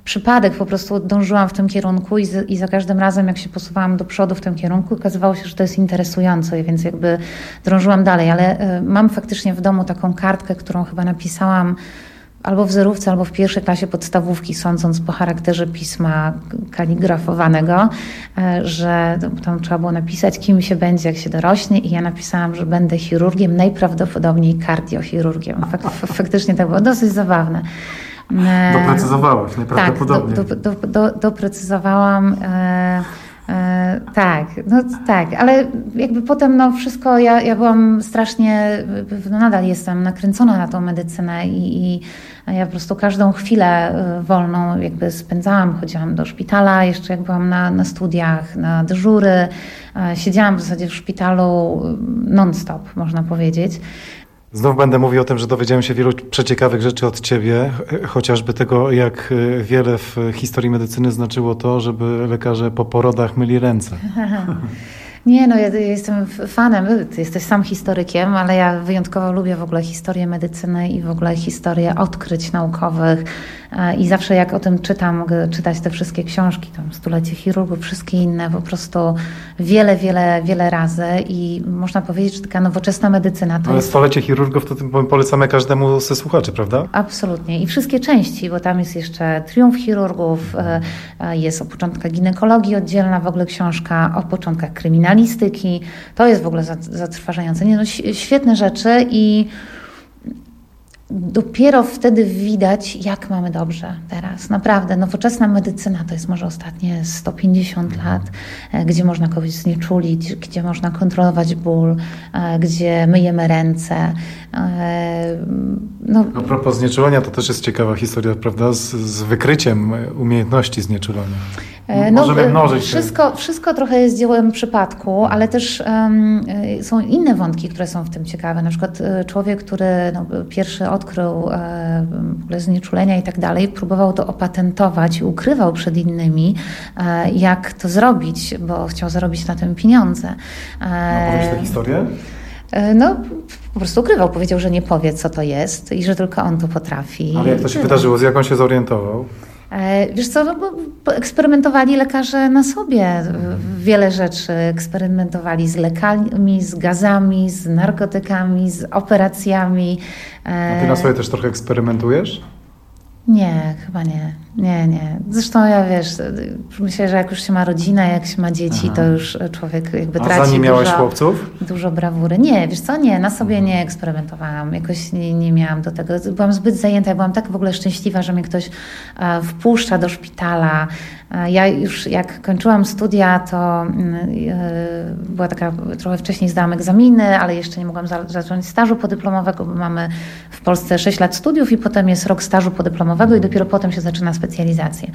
przypadek, po prostu dążyłam w tym kierunku i, z, i za każdym razem, jak się posuwałam do przodu w tym kierunku, okazywało się, że to jest interesujące, więc jakby drążyłam dalej, ale y, mam faktycznie w domu taką kartkę, którą chyba napisałam albo w zerówce, albo w pierwszej klasie podstawówki, sądząc po charakterze pisma kaligrafowanego, że tam trzeba było napisać, kim się będzie, jak się dorośnie, i ja napisałam, że będę chirurgiem, najprawdopodobniej kardiochirurgiem. Fak- faktycznie to było dosyć zabawne. Doprecyzowałaś, najprawdopodobniej. Tak, do, do, do, do, doprecyzowałam. E, e, tak, no tak, ale jakby potem no wszystko, ja, ja byłam strasznie, no nadal jestem nakręcona na tą medycynę i, i ja po prostu każdą chwilę wolną jakby spędzałam, chodziłam do szpitala, jeszcze jak byłam na, na studiach, na dyżury, siedziałam w zasadzie w szpitalu non-stop, można powiedzieć. Znów będę mówił o tym, że dowiedziałem się wielu przeciekawych rzeczy od ciebie, chociażby tego, jak wiele w historii medycyny znaczyło to, żeby lekarze po porodach myli ręce. Nie, no ja jestem fanem, ty jesteś sam historykiem, ale ja wyjątkowo lubię w ogóle historię medycyny i w ogóle historię odkryć naukowych i zawsze jak o tym czytam, mogę czytać te wszystkie książki, tam Stulecie chirurgów, wszystkie inne, po prostu wiele, wiele, wiele razy i można powiedzieć, że taka nowoczesna medycyna to ale jest... Stulecie chirurgów to polecamy każdemu ze słuchaczy, prawda? Absolutnie i wszystkie części, bo tam jest jeszcze Triumf chirurgów, jest o początkach ginekologii oddzielna w ogóle książka, o początkach kryminalistyki, to jest w ogóle zatrważające. Nie, no, świetne rzeczy i dopiero wtedy widać, jak mamy dobrze teraz. Naprawdę, nowoczesna medycyna to jest może ostatnie sto pięćdziesiąt lat, gdzie można kogoś znieczulić, gdzie można kontrolować ból, gdzie myjemy ręce. No, a propos znieczulenia, to też jest ciekawa historia, prawda, z, z wykryciem umiejętności znieczulania. No, wszystko, wszystko trochę jest dziełem przypadku, ale też um, są inne wątki, które są w tym ciekawe. Na przykład człowiek, który no, pierwszy odkrył e, w ogóle znieczulenia i tak dalej, próbował to opatentować i ukrywał przed innymi, e, jak to zrobić, bo chciał zarobić na tym pieniądze. E, no, powiesz tę historię? No, po prostu ukrywał. Powiedział, że nie powie, co to jest i że tylko on to potrafi. Ale jak to się wydarzyło? Z jak on się zorientował? Wiesz co, no bo eksperymentowali lekarze na sobie wiele rzeczy. Eksperymentowali z lekami, z gazami, z narkotykami, z operacjami. A ty na sobie też trochę eksperymentujesz? Nie, chyba nie. Nie, nie. Zresztą ja wiesz, myślę, że jak już się ma rodzinę, jak się ma dzieci, Aha. to już człowiek jakby traci A zanim miałeś dużo, chłopców? dużo brawury. Nie, wiesz co, nie, na sobie nie eksperymentowałam. Jakoś nie, nie miałam do tego. Byłam zbyt zajęta, ja byłam tak w ogóle szczęśliwa, że mnie ktoś e, wpuszcza do szpitala. E, ja już jak kończyłam studia, to e, była taka, trochę wcześniej zdałam egzaminy, ale jeszcze nie mogłam za, zacząć stażu podyplomowego, bo mamy w Polsce sześć lat studiów i potem jest rok stażu podyplomowego i dopiero potem się zaczyna specjalizację.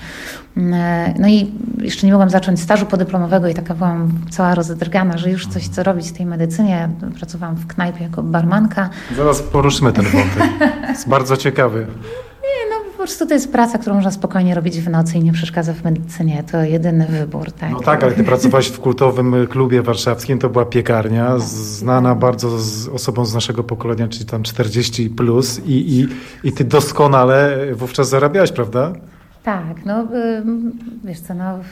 No i jeszcze nie mogłam zacząć stażu podyplomowego i taka byłam cała rozdrgana, że już coś co robić w tej medycynie. Pracowałam w knajpie jako barmanka. Zaraz poruszymy ten wątek. Jest bardzo ciekawy. Nie, no po prostu to jest praca, którą można spokojnie robić w nocy i nie przeszkadza w medycynie. To jedyny wybór. Tak? No tak, ale ty pracowałaś w kultowym klubie warszawskim, to była piekarnia, znana bardzo z osobą z naszego pokolenia, czyli tam czterdzieści plus i, i, i ty doskonale wówczas zarabiałaś, prawda? Tak, no wiesz co, no,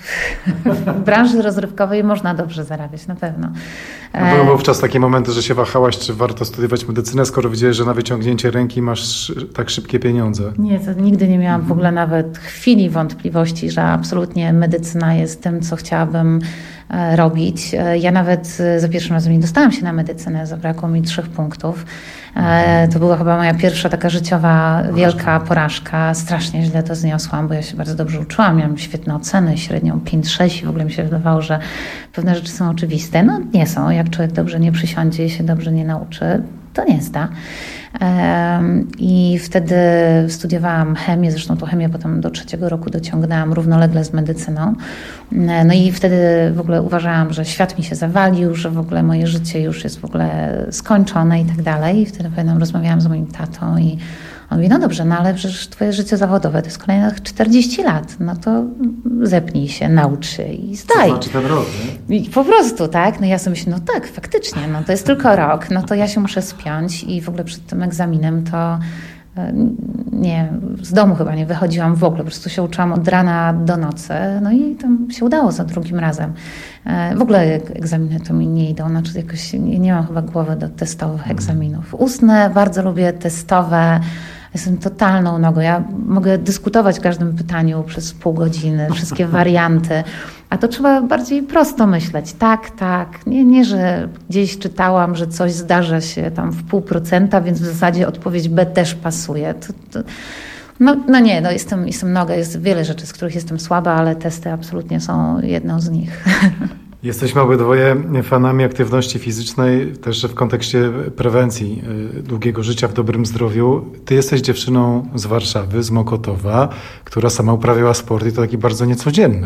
w branży rozrywkowej można dobrze zarabiać, na pewno. No były wówczas takie momenty, że się wahałaś, czy warto studiować medycynę, skoro widziałeś, że na wyciągnięcie ręki masz tak szybkie pieniądze? Nie, to nigdy nie miałam w ogóle nawet chwili wątpliwości, że absolutnie medycyna jest tym, co chciałabym robić. Ja nawet za pierwszym razem nie dostałam się na medycynę, zabrakło mi trzech punktów. To była chyba moja pierwsza taka życiowa wielka porażka. Strasznie źle to zniosłam, bo ja się bardzo dobrze uczyłam. Miałam świetne oceny, średnią pięć sześć i w ogóle mi się wydawało, że pewne rzeczy są oczywiste. No nie są. Jak człowiek dobrze nie przysiądzie i się dobrze nie nauczy, to nie zda. I wtedy studiowałam chemię, zresztą tą chemię potem do trzeciego roku dociągnęłam równolegle z medycyną. No i wtedy w ogóle uważałam, że świat mi się zawalił, że w ogóle moje życie już jest w ogóle skończone i tak dalej. I wtedy pamiętam, rozmawiałam z moim tatą i on mówi, no dobrze, no ale przecież twoje życie zawodowe to jest kolejnych czterdzieści lat, no to zepnij się, naucz się i zdaj. To znaczy ten rok, nie? I po prostu, tak? No ja sobie myślę, no tak, faktycznie, no to jest tylko rok, no to ja się muszę spiąć i w ogóle przed tym egzaminem to nie, z domu chyba nie wychodziłam w ogóle, po prostu się uczyłam od rana do nocy, no i tam się udało za drugim razem. W ogóle egzaminy to mi nie idą, znaczy jakoś nie, nie mam chyba głowy do testowych egzaminów. Ustne bardzo lubię, testowe. Jestem totalną nogą. Ja mogę dyskutować w każdym pytaniu przez pół godziny, wszystkie warianty, a to trzeba bardziej prosto myśleć. Tak, tak. Nie, nie, że gdzieś czytałam, że coś zdarza się tam w pół procenta, więc w zasadzie odpowiedź B też pasuje. To, to, no, no nie, no jestem, jestem noga. Jest wiele rzeczy, z których jestem słaba, ale testy absolutnie są jedną z nich. Jesteśmy obydwoje fanami aktywności fizycznej, też w kontekście prewencji długiego życia w dobrym zdrowiu. Ty jesteś dziewczyną z Warszawy, z Mokotowa, która sama uprawiała sport i to taki bardzo niecodzienny.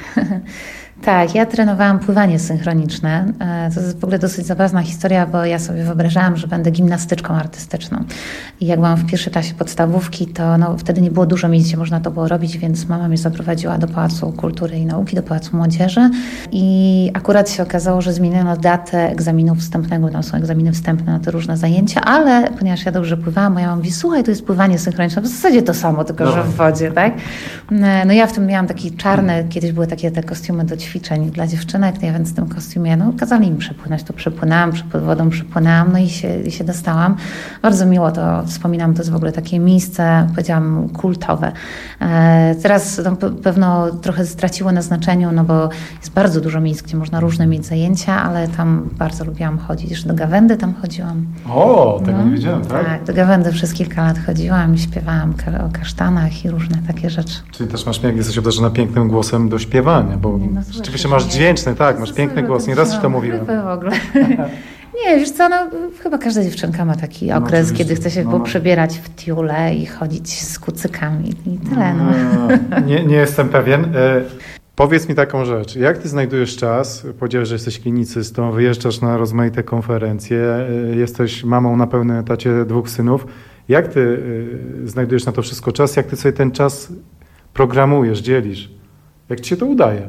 Tak, ja trenowałam pływanie synchroniczne. To jest w ogóle dosyć zabawna historia, bo ja sobie wyobrażałam, że będę gimnastyczką artystyczną. I jak byłam w pierwszej klasie podstawówki, to no, wtedy nie było dużo miejsc, gdzie można to było robić, więc mama mnie zaprowadziła do Pałacu Kultury i Nauki, do Pałacu Młodzieży. I akurat się okazało, że zmieniono datę egzaminu wstępnego. Tam są egzaminy wstępne na te różne zajęcia, ale ponieważ ja dobrze pływałam, moja mama mówi, słuchaj, to jest pływanie synchroniczne. W zasadzie to samo, tylko no. że w wodzie, tak? No ja w tym miałam taki czarny, kiedyś były takie te kostiumy do ćwiczeń dla dziewczynek, ja więc w tym kostiumie, no kazali mi przepłynąć, to przepłynęłam, pod wodą przepłynęłam, no i się, i się dostałam. Bardzo miło to wspominam, to jest w ogóle takie miejsce, powiedziałam, kultowe. E, teraz no, pewno trochę straciło na znaczeniu, no bo jest bardzo dużo miejsc, gdzie można różne mieć zajęcia, ale tam bardzo lubiłam chodzić, już do Gawędy tam chodziłam. O, tego no, nie wiedziałem, tak? Tak, do Gawędy przez kilka lat chodziłam i śpiewałam o kasztanach i różne takie rzeczy. Czyli też masz, jak jesteś obdarzona pięknym głosem do śpiewania, bo no, rzeczywiście masz dźwięczny, tak, masz piękny głos, nie raz już to mówiłem. W ogóle. Nie, wiesz co, no chyba każda dziewczynka ma taki okres, no, kiedy chce się no. przebierać w tiule i chodzić z kucykami i tyle. No. Nie, nie jestem pewien. E, powiedz mi taką rzecz, jak ty znajdujesz czas, powiedziałeś, że jesteś klinicystą, wyjeżdżasz na rozmaite konferencje, e, jesteś mamą na pełnym etacie dwóch synów. Jak ty e, znajdujesz na to wszystko czas, jak ty sobie ten czas programujesz, dzielisz? Jak ci się to udaje?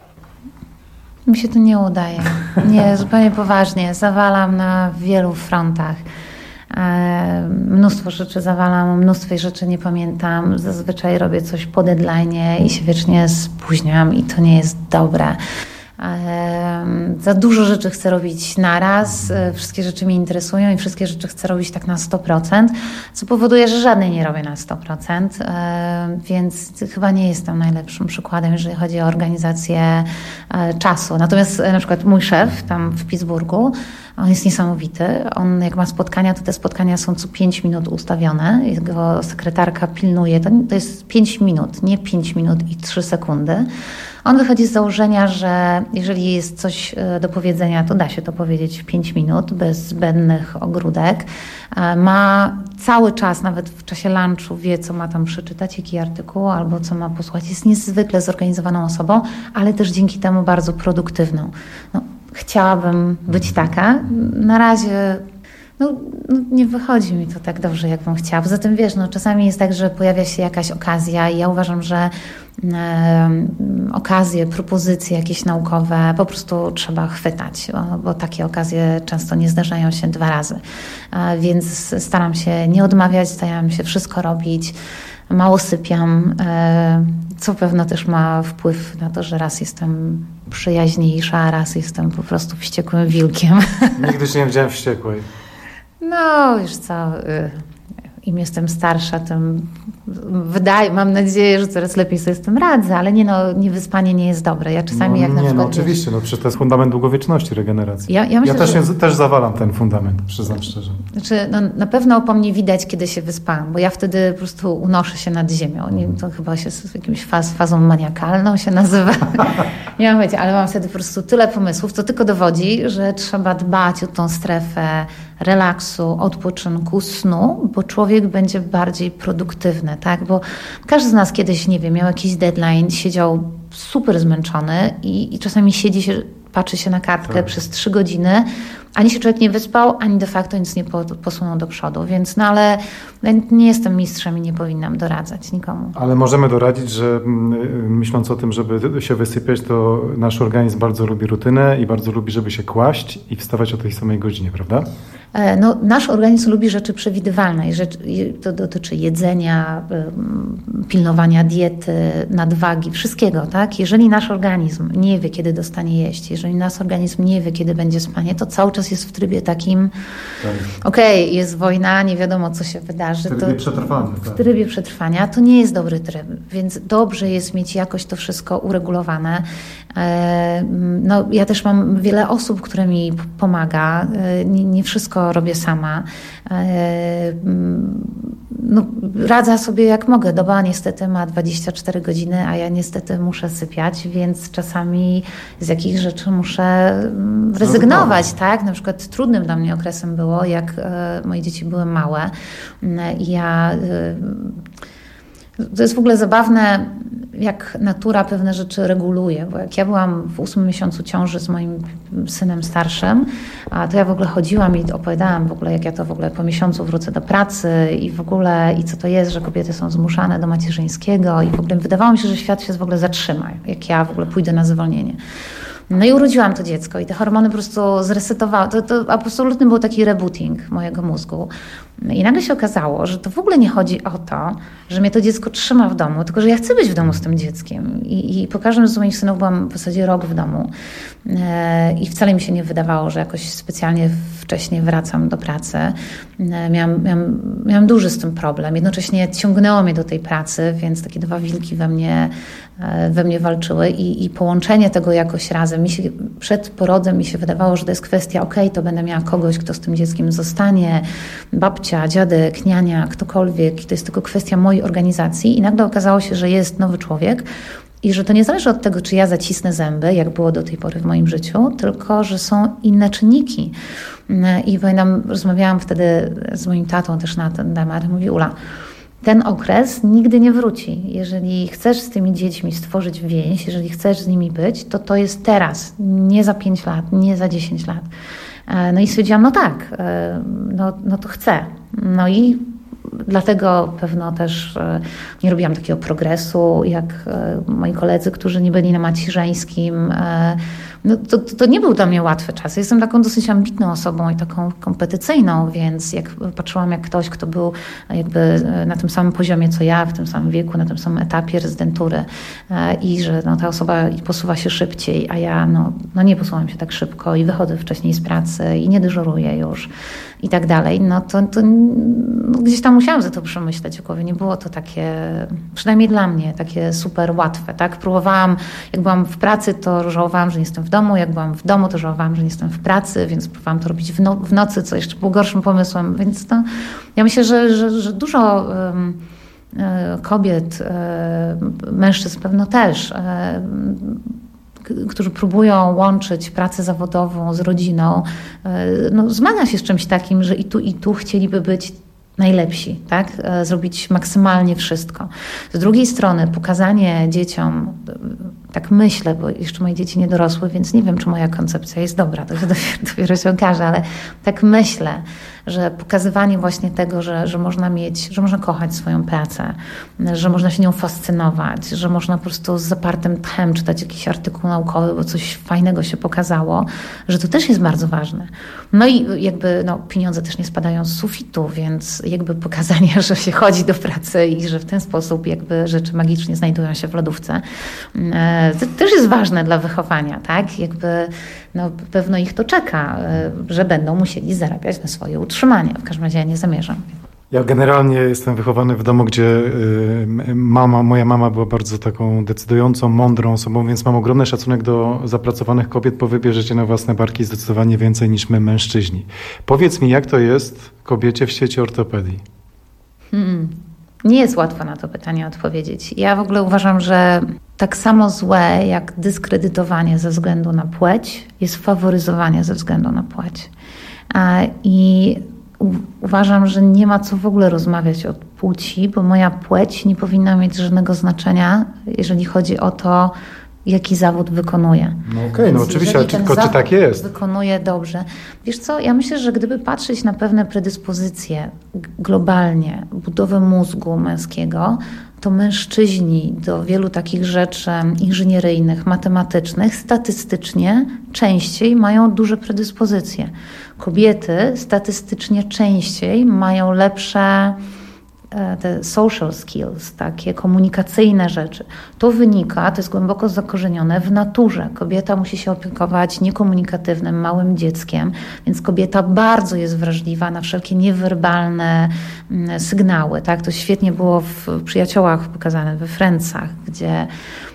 Mi się to nie udaje. Nie, zupełnie poważnie. Zawalam na wielu frontach. E, mnóstwo rzeczy zawalam, mnóstwo rzeczy nie pamiętam. Zazwyczaj robię coś po deadline'ie i się wiecznie spóźniam i to nie jest dobre. E, za dużo rzeczy chcę robić naraz, e, wszystkie rzeczy mnie interesują i wszystkie rzeczy chcę robić tak na sto procent, co powoduje, że żadnej nie robię na sto procent, e, więc chyba nie jestem najlepszym przykładem, jeżeli chodzi o organizację e, czasu. Natomiast e, na przykład mój szef tam w Pittsburghu, on jest niesamowity. On jak ma spotkania, to te spotkania są co pięć minut ustawione. Jego sekretarka pilnuje. To, to jest pięć minut, nie pięć minut i trzy sekundy. On wychodzi z założenia, że jeżeli jest coś do powiedzenia, to da się to powiedzieć w pięć minut, bez zbędnych ogródek. Ma cały czas, nawet w czasie lunchu, wie, co ma tam przeczytać, jaki artykuł, albo co ma posłuchać. Jest niezwykle zorganizowaną osobą, ale też dzięki temu bardzo produktywną. No, chciałabym być taka. Na razie no, no, nie wychodzi mi to tak dobrze, jak bym chciała. Poza tym, wiesz, no, czasami jest tak, że pojawia się jakaś okazja i ja uważam, że e, okazje, propozycje jakieś naukowe po prostu trzeba chwytać, bo, bo takie okazje często nie zdarzają się dwa razy. E, więc staram się nie odmawiać, staram się wszystko robić. Mało sypiam, co pewno też ma wpływ na to, że raz jestem przyjaźniejsza, a raz jestem po prostu wściekłym wilkiem. Nigdy się nie widziałem wściekłej. No, wiesz co, im jestem starsza, tym wydaje, mam nadzieję, że coraz lepiej sobie z tym radzę, ale nie no, niewyspanie nie jest dobre. Ja czasami no, jak na nie, przykład... No oczywiście, no przecież to jest fundament długowieczności regeneracji. Ja, ja, myślę, ja też, że... też zawalam ten fundament, przyznam szczerze. Znaczy, no, na pewno po mnie widać, kiedy się wyspałam, bo ja wtedy po prostu unoszę się nad ziemią. Nie, to chyba się z jakimś faz, fazą maniakalną się nazywa. Nie mam wiedzieć, ale mam wtedy po prostu tyle pomysłów, to tylko dowodzi, że trzeba dbać o tą strefę relaksu, odpoczynku, snu, bo człowiek będzie bardziej produktywny, tak? Bo każdy z nas kiedyś, nie wiem, miał jakiś deadline, siedział super zmęczony i, i czasami siedzi się patrzy się na kartkę tak. przez trzy godziny, ani się człowiek nie wyspał, ani de facto nic nie posunął do przodu. Więc no ale nie jestem mistrzem i nie powinnam doradzać nikomu. Ale możemy doradzić, że myśląc o tym, żeby się wysypiać, to nasz organizm bardzo lubi rutynę i bardzo lubi, żeby się kłaść i wstawać o tej samej godzinie, prawda? No, nasz organizm lubi rzeczy przewidywalne. To dotyczy jedzenia, pilnowania diety, nadwagi, wszystkiego. Tak? Jeżeli nasz organizm nie wie, kiedy dostanie jeść, jeżeli nasz organizm nie wie, kiedy będzie spanie, to cały czas jest w trybie takim tak. okej, okay, jest wojna, nie wiadomo, co się wydarzy. W trybie to, przetrwania. W trybie przetrwania to nie jest dobry tryb, więc dobrze jest mieć jakoś to wszystko uregulowane. No, ja też mam wiele osób, które mi pomaga. Nie, nie wszystko robię sama. No, radzę sobie jak mogę. Doba niestety ma dwadzieścia cztery godziny, a ja niestety muszę sypiać, więc czasami z jakichś rzeczy muszę rezygnować. Tak? Na przykład trudnym dla mnie okresem było, jak moje dzieci były małe i ja... To jest w ogóle zabawne, jak natura pewne rzeczy reguluje, bo jak ja byłam w ósmym miesiącu ciąży z moim synem starszym, a to ja w ogóle chodziłam i opowiadałam w ogóle, jak ja to w ogóle po miesiącu wrócę do pracy i w ogóle i co to jest, że kobiety są zmuszane do macierzyńskiego i w ogóle wydawało mi się, że świat się w ogóle zatrzyma, jak ja w ogóle pójdę na zwolnienie. No i urodziłam to dziecko i te hormony po prostu zresetowały. To, to absolutny był taki rebooting mojego mózgu. I nagle się okazało, że to w ogóle nie chodzi o to, że mnie to dziecko trzyma w domu, tylko że ja chcę być w domu z tym dzieckiem. I, i po każdym z moich synów byłam w zasadzie rok w domu. I wcale mi się nie wydawało, że jakoś specjalnie wcześniej wracam do pracy. Miałam, miałam, miałam duży z tym problem. Jednocześnie ciągnęło mnie do tej pracy, więc takie dwa wilki we mnie, we mnie walczyły i, i połączenie tego jakoś razem. Mi się, przed porodem mi się wydawało, że to jest kwestia, okej, to będę miała kogoś, kto z tym dzieckiem zostanie, babcia, dziadek, niania, ktokolwiek. To jest tylko kwestia mojej organizacji i nagle okazało się, że jest nowy człowiek i że to nie zależy od tego, czy ja zacisnę zęby, jak było do tej pory w moim życiu, tylko że są inne czynniki. I pamiętam, rozmawiałam wtedy z moim tatą też na ten temat. Mówi: Ula, ten okres nigdy nie wróci. Jeżeli chcesz z tymi dziećmi stworzyć więź, jeżeli chcesz z nimi być, to to jest teraz, nie za pięć lat, nie za dziesięć lat. No i stwierdziłam, no tak, no, no to chcę. No i dlatego pewno też nie robiłam takiego progresu, jak moi koledzy, którzy nie byli na macierzyńskim. No to, to nie był dla mnie łatwy czas. Jestem taką dosyć ambitną osobą i taką kompetycyjną, więc jak patrzyłam, jak ktoś, kto był jakby na tym samym poziomie co ja, w tym samym wieku, na tym samym etapie rezydentury i że no, ta osoba posuwa się szybciej, a ja no, no nie posuwam się tak szybko i wychodzę wcześniej z pracy i nie dyżuruję już i tak dalej, no to, to no, gdzieś tam musiałam za to przemyśleć w głowie. Nie było to takie, przynajmniej dla mnie, takie super łatwe. Tak? Próbowałam, jak byłam w pracy, to żałowałam, że nie jestem w domu, jak byłam w domu, to żałowałam, że nie jestem w pracy, więc próbowałam to robić w, no, w nocy, co jeszcze było gorszym pomysłem. Więc to, ja myślę, że, że, że dużo um, kobiet, um, mężczyzn pewno też, um, którzy próbują łączyć pracę zawodową z rodziną, no, zmaga się z czymś takim, że i tu, i tu chcieliby być najlepsi, tak? Zrobić maksymalnie wszystko. Z drugiej strony pokazanie dzieciom, tak myślę, bo jeszcze moje dzieci nie dorosły, więc nie wiem, czy moja koncepcja jest dobra, to się dopiero, dopiero się okaże, ale tak myślę, że pokazywanie właśnie tego, że, że można mieć, że można kochać swoją pracę, że można się nią fascynować, że można po prostu z zapartym tchem czytać jakiś artykuł naukowy, bo coś fajnego się pokazało, że to też jest bardzo ważne. No i jakby no, pieniądze też nie spadają z sufitu, więc jakby pokazanie, że się chodzi do pracy i że w ten sposób jakby rzeczy magicznie znajdują się w lodówce, to też jest ważne dla wychowania, tak? Jakby no, pewno ich to czeka, że będą musieli zarabiać na swoje utrzymanie. W każdym razie ja nie zamierzam. Ja generalnie jestem wychowany w domu, gdzie mama, moja mama była bardzo taką decydującą, mądrą osobą, więc mam ogromny szacunek do zapracowanych kobiet, bo wy bierzecie na własne barki zdecydowanie więcej niż my, mężczyźni. Powiedz mi, jak to jest kobiecie w świecie ortopedii? Hmm. Nie jest łatwo na to pytanie odpowiedzieć. Ja w ogóle uważam, że tak samo złe jak dyskredytowanie ze względu na płeć jest faworyzowanie ze względu na płeć. I uważam, że nie ma co w ogóle rozmawiać o płci, bo moja płeć nie powinna mieć żadnego znaczenia, jeżeli chodzi o to, jaki zawód wykonuje. No okej, okay, no oczywiście, ale tylko czy tak jest? Wykonuje dobrze. Wiesz co, ja myślę, że gdyby patrzeć na pewne predyspozycje globalnie, budowę mózgu męskiego, to mężczyźni do wielu takich rzeczy inżynieryjnych, matematycznych statystycznie częściej mają duże predyspozycje. Kobiety statystycznie częściej mają lepsze te social skills, takie komunikacyjne rzeczy. To wynika, to jest głęboko zakorzenione w naturze. Kobieta musi się opiekować niekomunikatywnym, małym dzieckiem, więc kobieta bardzo jest wrażliwa na wszelkie niewerbalne sygnały. Tak? To świetnie było w Przyjaciołach pokazane, we Friendsach, gdzie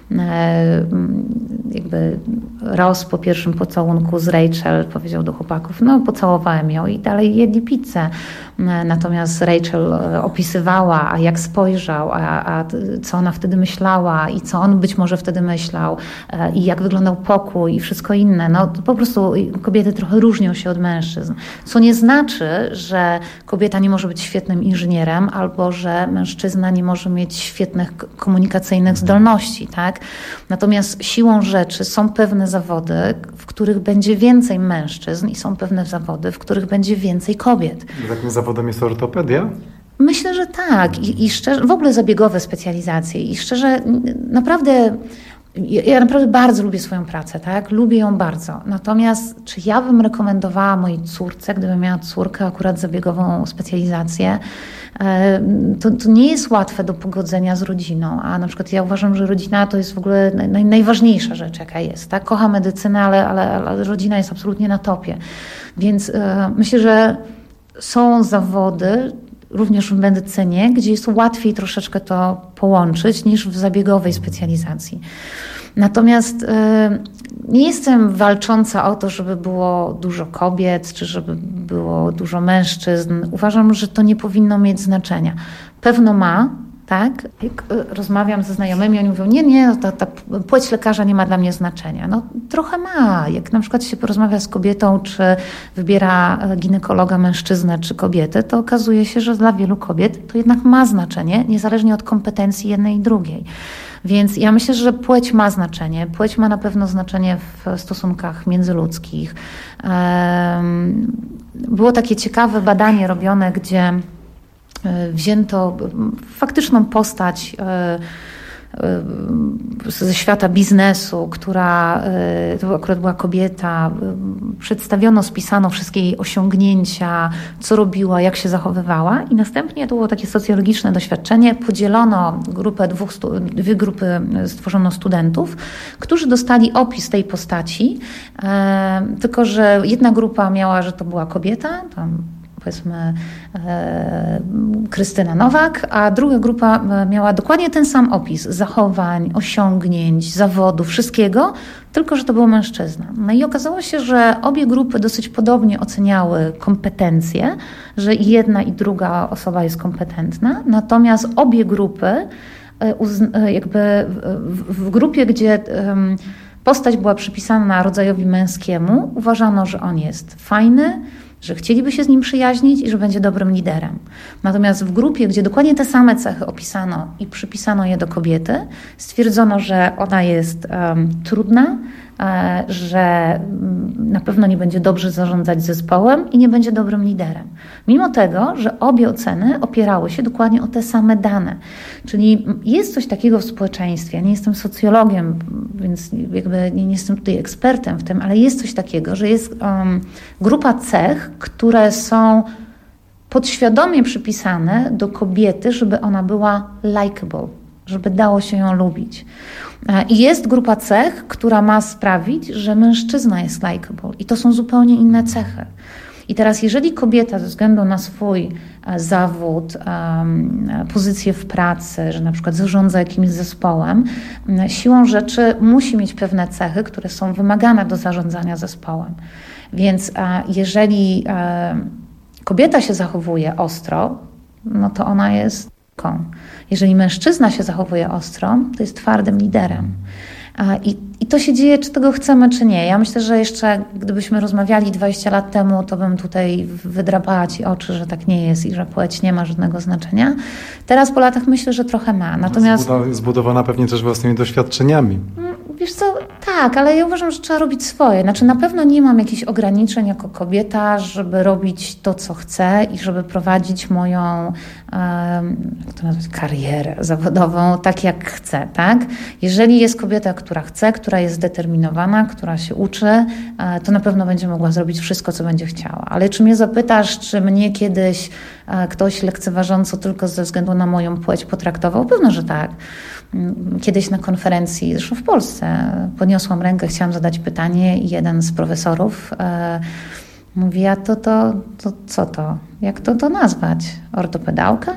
jakby Ross po pierwszym pocałunku z Rachel powiedział do chłopaków, no pocałowałem ją i dalej jedli pizzę. Natomiast Rachel opisywała, a jak spojrzał, a, a co ona wtedy myślała i co on być może wtedy myślał i jak wyglądał pokój i wszystko inne. No po prostu kobiety trochę różnią się od mężczyzn. Co nie znaczy, że kobieta nie może być świetnym inżynierem albo że mężczyzna nie może mieć świetnych komunikacyjnych zdolności, tak? Natomiast siłą rzeczy są pewne zawody, w których będzie więcej mężczyzn i są pewne zawody, w których będzie więcej kobiet. Takim zawodem jest ortopedia? Myślę, że tak. I, i szczerze, w ogóle zabiegowe specjalizacje. I szczerze, naprawdę, ja, ja naprawdę bardzo lubię swoją pracę, tak? Lubię ją bardzo. Natomiast czy ja bym rekomendowała mojej córce, gdybym miała córkę, akurat zabiegową specjalizację, To, to nie jest łatwe do pogodzenia z rodziną, a na przykład ja uważam, że rodzina to jest w ogóle naj, najważniejsza rzecz, jaka jest. Tak? Kocham medycynę, ale, ale, ale rodzina jest absolutnie na topie. Więc y, myślę, że są zawody, również w medycynie, gdzie jest łatwiej troszeczkę to połączyć niż w zabiegowej specjalizacji. Natomiast y, nie jestem walcząca o to, żeby było dużo kobiet, czy żeby było dużo mężczyzn. Uważam, że to nie powinno mieć znaczenia. Pewno ma, tak? Jak rozmawiam ze znajomymi, oni mówią, nie, nie, ta, ta płeć lekarza nie ma dla mnie znaczenia. No trochę ma. Jak na przykład się porozmawia z kobietą, czy wybiera ginekologa mężczyznę, czy kobietę, to okazuje się, że dla wielu kobiet to jednak ma znaczenie, niezależnie od kompetencji jednej i drugiej. Więc ja myślę, że płeć ma znaczenie. Płeć ma na pewno znaczenie w stosunkach międzyludzkich. Było takie ciekawe badanie robione, gdzie wzięto faktyczną postać ze świata biznesu, która, to akurat była kobieta, przedstawiono, spisano wszystkie jej osiągnięcia, co robiła, jak się zachowywała i następnie to było takie socjologiczne doświadczenie, podzielono grupę, dwóch, dwie grupy stworzono studentów, którzy dostali opis tej postaci, tylko że jedna grupa miała, że to była kobieta, tam powiedzmy e, Krystyna Nowak, a druga grupa miała dokładnie ten sam opis zachowań, osiągnięć, zawodów, wszystkiego, tylko że to był mężczyzna. No i okazało się, że obie grupy dosyć podobnie oceniały kompetencje, że i jedna i druga osoba jest kompetentna, natomiast obie grupy jakby w, w grupie, gdzie um, postać była przypisana rodzajowi męskiemu, uważano, że on jest fajny, że chcieliby się z nim przyjaźnić i że będzie dobrym liderem. Natomiast w grupie, gdzie dokładnie te same cechy opisano i przypisano je do kobiety, stwierdzono, że ona jest um, trudna, e, że na pewno nie będzie dobrze zarządzać zespołem i nie będzie dobrym liderem. Mimo tego, że obie oceny opierały się dokładnie o te same dane. Czyli jest coś takiego w społeczeństwie, ja nie jestem socjologiem, więc jakby nie jestem tutaj ekspertem w tym, ale jest coś takiego, że jest um, grupa cech, które są podświadomie przypisane do kobiety, żeby ona była likable, żeby dało się ją lubić. I jest grupa cech, która ma sprawić, że mężczyzna jest likable. I to są zupełnie inne cechy. I teraz jeżeli kobieta ze względu na swój zawód, pozycję w pracy, że na przykład zarządza jakimś zespołem, siłą rzeczy musi mieć pewne cechy, które są wymagane do zarządzania zespołem. Więc jeżeli kobieta się zachowuje ostro, no to ona jest k***ą. Jeżeli mężczyzna się zachowuje ostro, to jest twardym liderem. I, I to się dzieje, czy tego chcemy, czy nie. Ja myślę, że jeszcze gdybyśmy rozmawiali dwadzieścia lat temu, to bym tutaj wydrapała ci oczy, że tak nie jest i że płeć nie ma żadnego znaczenia. Teraz po latach myślę, że trochę ma. Natomiast zbudowana pewnie też własnymi doświadczeniami. Wiesz co, tak, ale ja uważam, że trzeba robić swoje. Znaczy na pewno nie mam jakichś ograniczeń jako kobieta, żeby robić to, co chcę i żeby prowadzić moją jak to nazwać, karierę zawodową tak, jak chcę, tak? Jeżeli jest kobieta, która chce, która jest zdeterminowana, która się uczy, to na pewno będzie mogła zrobić wszystko, co będzie chciała. Ale czy mnie zapytasz, czy mnie kiedyś ktoś lekceważąco tylko ze względu na moją płeć potraktował? Pewno, że tak. Kiedyś na konferencji, zresztą w Polsce, podniosłam rękę, chciałam zadać pytanie i jeden z profesorów e, mówi, a to, to, to co to? Jak to to nazwać? Ortopedałka?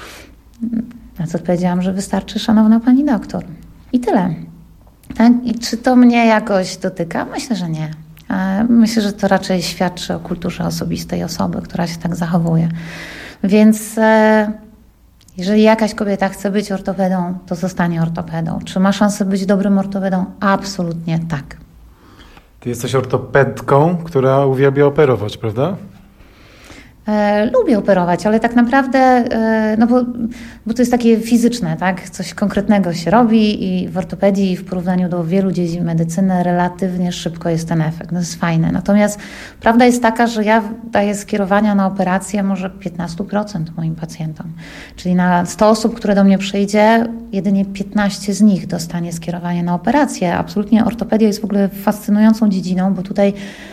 Na co odpowiedziałam, że wystarczy szanowna pani doktor. I tyle. Tak? I czy to mnie jakoś dotyka? Myślę, że nie. E, myślę, że to raczej świadczy o kulturze osobistej osoby, która się tak zachowuje. Więc... E, Jeżeli jakaś kobieta chce być ortopedą, to zostanie ortopedą. Czy ma szansę być dobrym ortopedą? Absolutnie tak. Ty jesteś ortopedką, która uwielbia operować, prawda? E, lubię operować, ale tak naprawdę, e, no bo, bo to jest takie fizyczne, tak? Coś konkretnego się robi i w ortopedii w porównaniu do wielu dziedzin medycyny relatywnie szybko jest ten efekt. No to jest fajne. Natomiast prawda jest taka, że ja daję skierowania na operację może piętnaście procent moim pacjentom. Czyli na sto osób, które do mnie przyjdzie, jedynie piętnaście z nich dostanie skierowanie na operację. Absolutnie ortopedia jest w ogóle fascynującą dziedziną, bo tutaj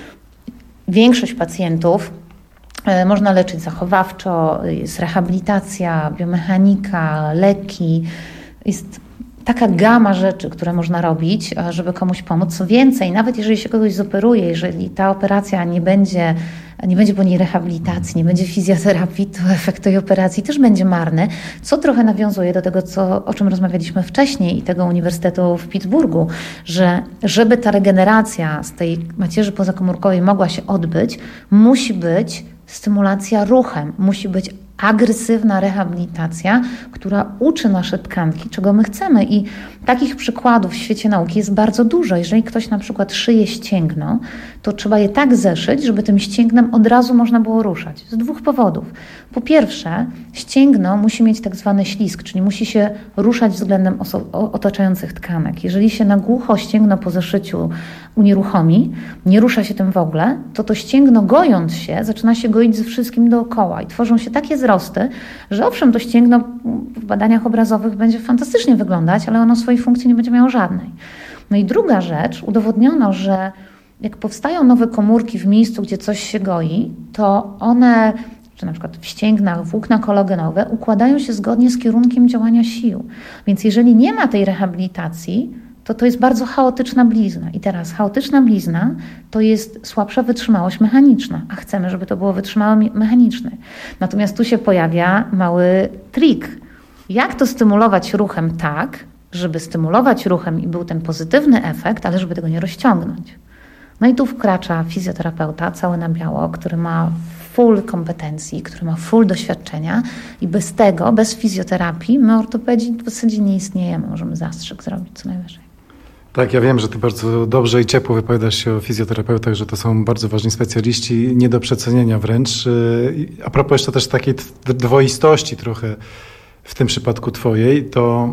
większość pacjentów można leczyć zachowawczo, jest rehabilitacja, biomechanika, leki. Jest taka gama rzeczy, które można robić, żeby komuś pomóc. Co więcej, nawet jeżeli się kogoś zoperuje, jeżeli ta operacja nie będzie, nie będzie po niej rehabilitacji, nie będzie fizjoterapii, to efekt tej operacji też będzie marny, co trochę nawiązuje do tego, co, o czym rozmawialiśmy wcześniej i tego Uniwersytetu w Pittsburghu, że żeby ta regeneracja z tej macierzy pozakomórkowej mogła się odbyć, musi być stymulacja ruchem, musi być agresywna rehabilitacja, która uczy nasze tkanki, czego my chcemy. I takich przykładów w świecie nauki jest bardzo dużo. Jeżeli ktoś na przykład szyje ścięgno, to trzeba je tak zeszyć, żeby tym ścięgnem od razu można było ruszać. Z dwóch powodów. Po pierwsze, ścięgno musi mieć tak zwany ślizg, czyli musi się ruszać względem oso- otaczających tkanek. Jeżeli się na głucho ścięgno po zeszyciu unieruchomi, nie rusza się tym w ogóle, to to ścięgno gojąc się, zaczyna się goić ze wszystkim dookoła i tworzą się takie wzrosty, że owszem, to ścięgno w badaniach obrazowych będzie fantastycznie wyglądać, ale ono swojej funkcji nie będzie miało żadnej. No i druga rzecz, udowodniono, że jak powstają nowe komórki w miejscu, gdzie coś się goi, to one, czy na przykład w ścięgnach, włókna kolagenowe, układają się zgodnie z kierunkiem działania sił. Więc jeżeli nie ma tej rehabilitacji, to to jest bardzo chaotyczna blizna. I teraz chaotyczna blizna to jest słabsza wytrzymałość mechaniczna, a chcemy, żeby to było wytrzymałe mechaniczne. Natomiast tu się pojawia mały trik. Jak to stymulować ruchem tak, żeby stymulować ruchem i był ten pozytywny efekt, ale żeby tego nie rozciągnąć. No i tu wkracza fizjoterapeuta, cały na biało, który ma full kompetencji, który ma full doświadczenia i bez tego, bez fizjoterapii, my ortopedzi w zasadzie nie istniejemy. Możemy zastrzyk zrobić co najwyżej. Tak, ja wiem, że ty bardzo dobrze i ciepło wypowiadasz się o fizjoterapeutach, że to są bardzo ważni specjaliści, nie do przecenienia wręcz. A propos jeszcze też takiej dwoistości trochę w tym przypadku twojej, to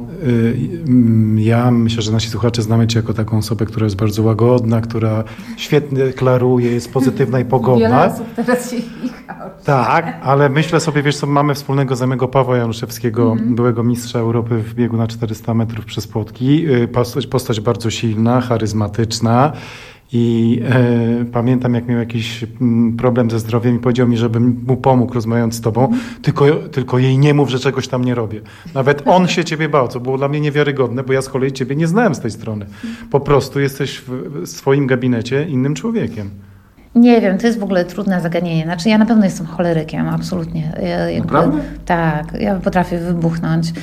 y, ja myślę, że nasi słuchacze znamy cię jako taką osobę, która jest bardzo łagodna, która świetnie klaruje, jest pozytywna i pogodna. Wiele osób teraz się chicha. Tak, ale myślę sobie, wiesz co, mamy wspólnego znajomego Pawła Januszewskiego, mm-hmm. byłego mistrza Europy w biegu na czterysta metrów przez płotki. Postać, postać bardzo silna, charyzmatyczna. I e, pamiętam, jak miał jakiś m, problem ze zdrowiem i powiedział mi, żebym mu pomógł rozmawiając z tobą, mm. tylko, tylko jej nie mów, że czegoś tam nie robię. Nawet on się ciebie bał, co było dla mnie niewiarygodne, bo ja z kolei ciebie nie znałem z tej strony. Po prostu jesteś w swoim gabinecie innym człowiekiem. Nie wiem, to jest w ogóle trudne zagadnienie. Znaczy ja na pewno jestem cholerykiem, absolutnie. Ja, jakby, Naprawdę? Tak, ja potrafię wybuchnąć.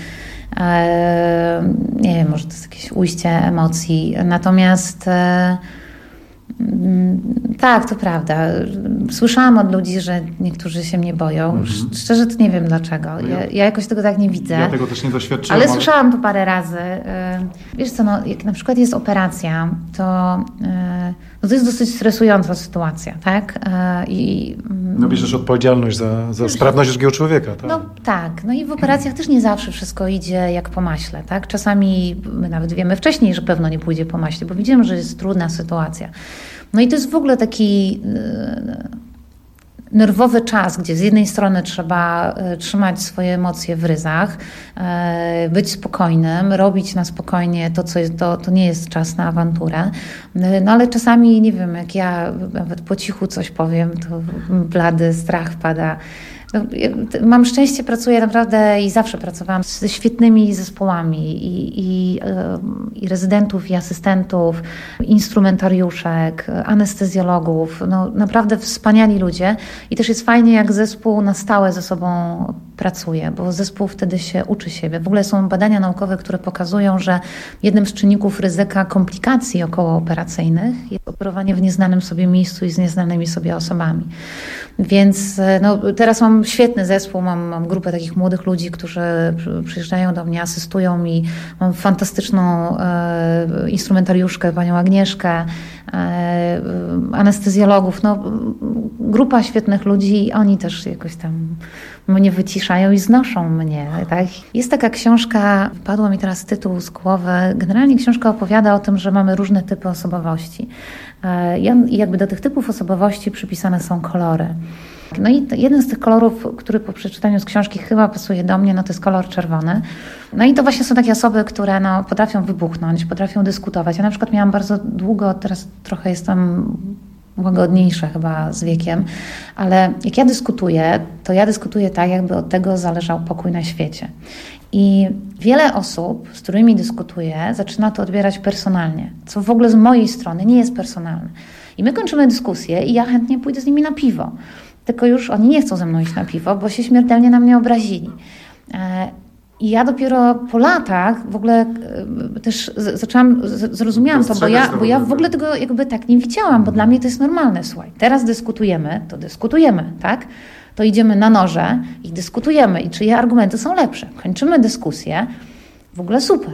E, nie wiem, może to jest jakieś ujście emocji. Natomiast e, tak, to prawda. Słyszałam od ludzi, że niektórzy się mnie boją. Mhm. Szczerze to nie wiem dlaczego. Ja, ja jakoś tego tak nie widzę. Ja tego też nie doświadczyłam. Ale słyszałam to parę razy. Wiesz co, no, jak na przykład jest operacja, to, no to jest dosyć stresująca sytuacja, tak? I No bierzesz odpowiedzialność za, za sprawność drugiego człowieka, tak? No tak, no i w operacjach też nie zawsze wszystko idzie jak po maśle, tak? Czasami my nawet wiemy wcześniej, że pewno nie pójdzie po maśle, bo widzimy, że jest trudna sytuacja. No i to jest w ogóle taki yy, nerwowy czas, gdzie z jednej strony trzeba yy, trzymać swoje emocje w ryzach, yy, być spokojnym, robić na spokojnie to, co jest, to, to nie jest czas na awanturę. Yy, no ale czasami, nie wiem, jak ja nawet po cichu coś powiem, to blady strach pada. No, mam szczęście, pracuję naprawdę i zawsze pracowałam ze świetnymi zespołami i, i, i rezydentów, i asystentów, instrumentariuszek, anestezjologów. No, naprawdę wspaniali ludzie i też jest fajnie, jak zespół na stałe ze sobą pracuje, bo zespół wtedy się uczy siebie. W ogóle są badania naukowe, które pokazują, że jednym z czynników ryzyka komplikacji okołooperacyjnych jest operowanie w nieznanym sobie miejscu i z nieznanymi sobie osobami. Więc no, teraz mam świetny zespół, mam, mam grupę takich młodych ludzi, którzy przyjeżdżają do mnie, asystują mi. Mam fantastyczną e, instrumentariuszkę, panią Agnieszkę, e, anestezjologów. No, grupa świetnych ludzi i oni też jakoś tam mnie wyciszają i znoszą mnie. Tak? Jest taka książka, wypadło mi teraz tytuł z głowy. Generalnie książka opowiada o tym, że mamy różne typy osobowości. I jakby do tych typów osobowości przypisane są kolory. No i jeden z tych kolorów, który po przeczytaniu z książki chyba pasuje do mnie, no to jest kolor czerwony. No i to właśnie są takie osoby, które no, potrafią wybuchnąć, potrafią dyskutować. Ja na przykład miałam bardzo długo, teraz trochę jestem łagodniejsza chyba z wiekiem, ale jak ja dyskutuję, to ja dyskutuję tak, jakby od tego zależał pokój na świecie. I wiele osób, z którymi dyskutuję, zaczyna to odbierać personalnie, co w ogóle z mojej strony nie jest personalne. I my kończymy dyskusję i ja chętnie pójdę z nimi na piwo. Tylko już oni nie chcą ze mną iść na piwo, bo się śmiertelnie na mnie obrazili. I ja dopiero po latach w ogóle też zaczęłam, zrozumiałam to, bo ja, bo ja w ogóle tego jakby tak nie widziałam, bo dla mnie to jest normalne. Słuchaj, teraz dyskutujemy, to dyskutujemy, tak? To idziemy na noże i dyskutujemy i czyje argumenty są lepsze. Kończymy dyskusję, w ogóle super.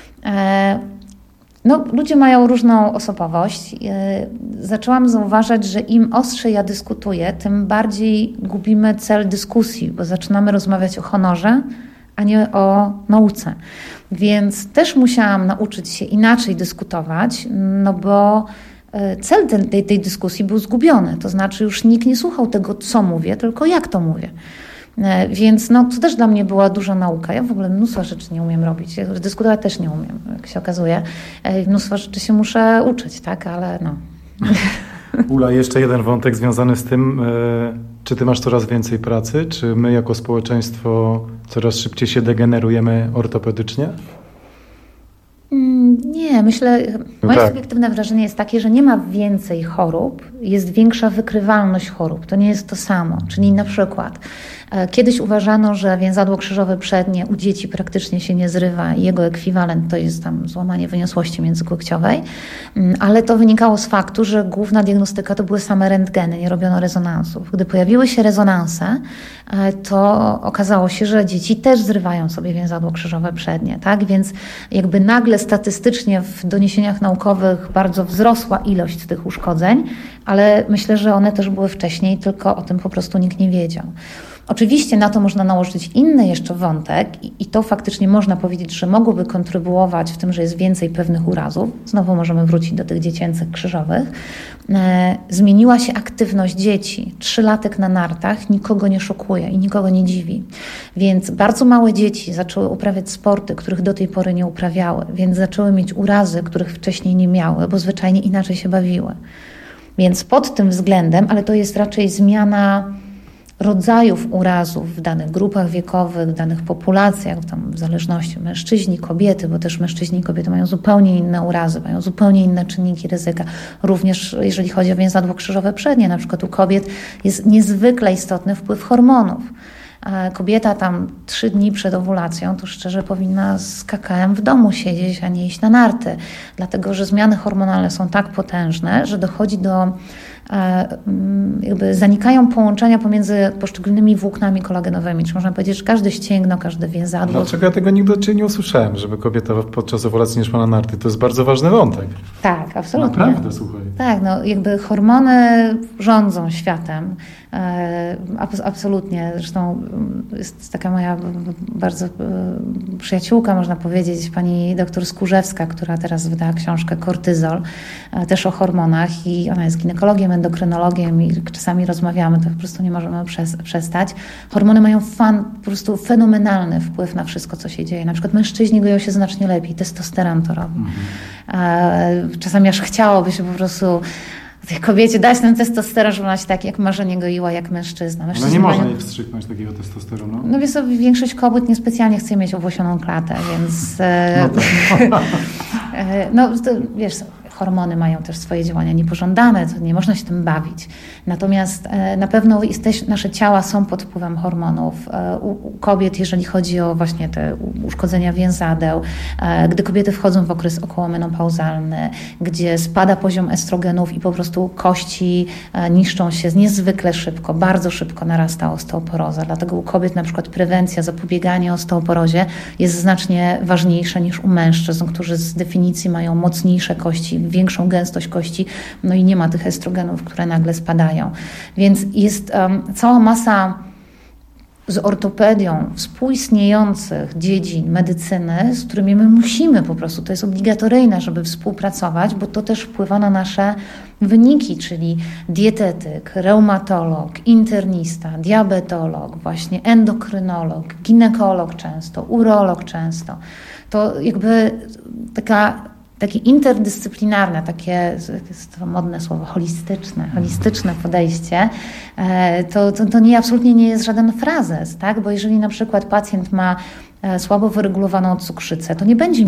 No, ludzie mają różną osobowość. Zaczęłam zauważać, że im ostrzej ja dyskutuję, tym bardziej gubimy cel dyskusji, bo zaczynamy rozmawiać o honorze, a nie o nauce. Więc też musiałam nauczyć się inaczej dyskutować, no bo cel tej, tej dyskusji był zgubiony. To znaczy już nikt nie słuchał tego, co mówię, tylko jak to mówię. Więc no, to też dla mnie była duża nauka. Ja w ogóle mnóstwo rzeczy nie umiem robić. Dyskutować też nie umiem, jak się okazuje. Mnóstwo rzeczy się muszę uczyć, tak, ale no. Ula, jeszcze jeden wątek związany z tym, czy ty masz coraz więcej pracy, czy my jako społeczeństwo coraz szybciej się degenerujemy ortopedycznie? Nie, myślę, moje tak. subiektywne wrażenie jest takie, że nie ma więcej chorób, jest większa wykrywalność chorób. To nie jest to samo. Czyli na przykład kiedyś uważano, że więzadło krzyżowe przednie u dzieci praktycznie się nie zrywa i jego ekwiwalent to jest tam złamanie wyniosłości międzyłokciowej, ale to wynikało z faktu, że główna diagnostyka to były same rentgeny, nie robiono rezonansów. Gdy pojawiły się rezonanse, to okazało się, że dzieci też zrywają sobie więzadło krzyżowe przednie, tak? Więc jakby nagle statystycznie w doniesieniach naukowych bardzo wzrosła ilość tych uszkodzeń, ale myślę, że one też były wcześniej, tylko o tym po prostu nikt nie wiedział. Oczywiście na to można nałożyć inny jeszcze wątek i, i to faktycznie można powiedzieć, że mogłoby kontrybuować w tym, że jest więcej pewnych urazów. Znowu możemy wrócić do tych dziecięcych krzyżowych. E, zmieniła się aktywność dzieci. Trzylatek na nartach nikogo nie szokuje i nikogo nie dziwi. Więc bardzo małe dzieci zaczęły uprawiać sporty, których do tej pory nie uprawiały, więc zaczęły mieć urazy, których wcześniej nie miały, bo zwyczajnie inaczej się bawiły. Więc pod tym względem, ale to jest raczej zmiana rodzajów urazów w danych grupach wiekowych, w danych populacjach, tam w zależności mężczyźni, kobiety, bo też mężczyźni i kobiety mają zupełnie inne urazy, mają zupełnie inne czynniki ryzyka. Również jeżeli chodzi o więzadło krzyżowe przednie, na przykład u kobiet jest niezwykle istotny wpływ hormonów. Kobieta tam trzy dni przed owulacją to szczerze powinna z kakałem w domu siedzieć, a nie iść na narty. Dlatego, że zmiany hormonalne są tak potężne, że dochodzi do jakby zanikają połączenia pomiędzy poszczególnymi włóknami kolagenowymi. Czy można powiedzieć, że każde ścięgno, każde więzadło... Dlaczego ja tego nigdy od Ciebie nie usłyszałem, żeby kobieta podczas owulacji nie szła na narty? To jest bardzo ważny wątek. Tak, absolutnie. Naprawdę, słuchaj. Tak, no jakby hormony rządzą światem. Absolutnie. Zresztą jest taka moja bardzo przyjaciółka, można powiedzieć, pani doktor Skórzewska, która teraz wydała książkę Kortyzol, też o hormonach i ona jest ginekologiem, endokrynologiem i czasami rozmawiamy, to po prostu nie możemy przestać. Hormony mają fan, po prostu fenomenalny wpływ na wszystko, co się dzieje. Na przykład mężczyźni goją się znacznie lepiej, testosteron to robi. Mhm. Czasami aż chciałoby się po prostu tej kobiecie dać ten testosteron, żeby ona się tak jak marzenie goiła, jak mężczyzna. Ale nie można jej wstrzyknąć takiego testosteronu? No wiesz co, większość kobiet niespecjalnie chce mieć owłosioną klatę, więc no, to... no to, wiesz, hormony mają też swoje działania niepożądane, to nie można się tym bawić. Natomiast na pewno jesteś, nasze ciała są pod wpływem hormonów. U, u kobiet, jeżeli chodzi o właśnie te uszkodzenia więzadeł, gdy kobiety wchodzą w okres okołomenopauzalny, gdzie spada poziom estrogenów i po prostu kości niszczą się niezwykle szybko, bardzo szybko narasta osteoporoza. Dlatego u kobiet na przykład prewencja, zapobieganie osteoporozie jest znacznie ważniejsze niż u mężczyzn, którzy z definicji mają mocniejsze kości, większą gęstość kości, no i nie ma tych estrogenów, które nagle spadają. Więc jest um, cała masa z ortopedią współistniejących dziedzin medycyny, z którymi my musimy po prostu, to jest obligatoryjne, żeby współpracować, bo to też wpływa na nasze wyniki, czyli dietetyk, reumatolog, internista, diabetolog, właśnie endokrynolog, ginekolog często, urolog często. To jakby taka takie interdyscyplinarne, takie, jest to modne słowo, holistyczne, holistyczne podejście, to, to, to nie, absolutnie nie jest żaden frazes, tak? Bo jeżeli na przykład pacjent ma słabo wyregulowaną cukrzycę, to nie będzie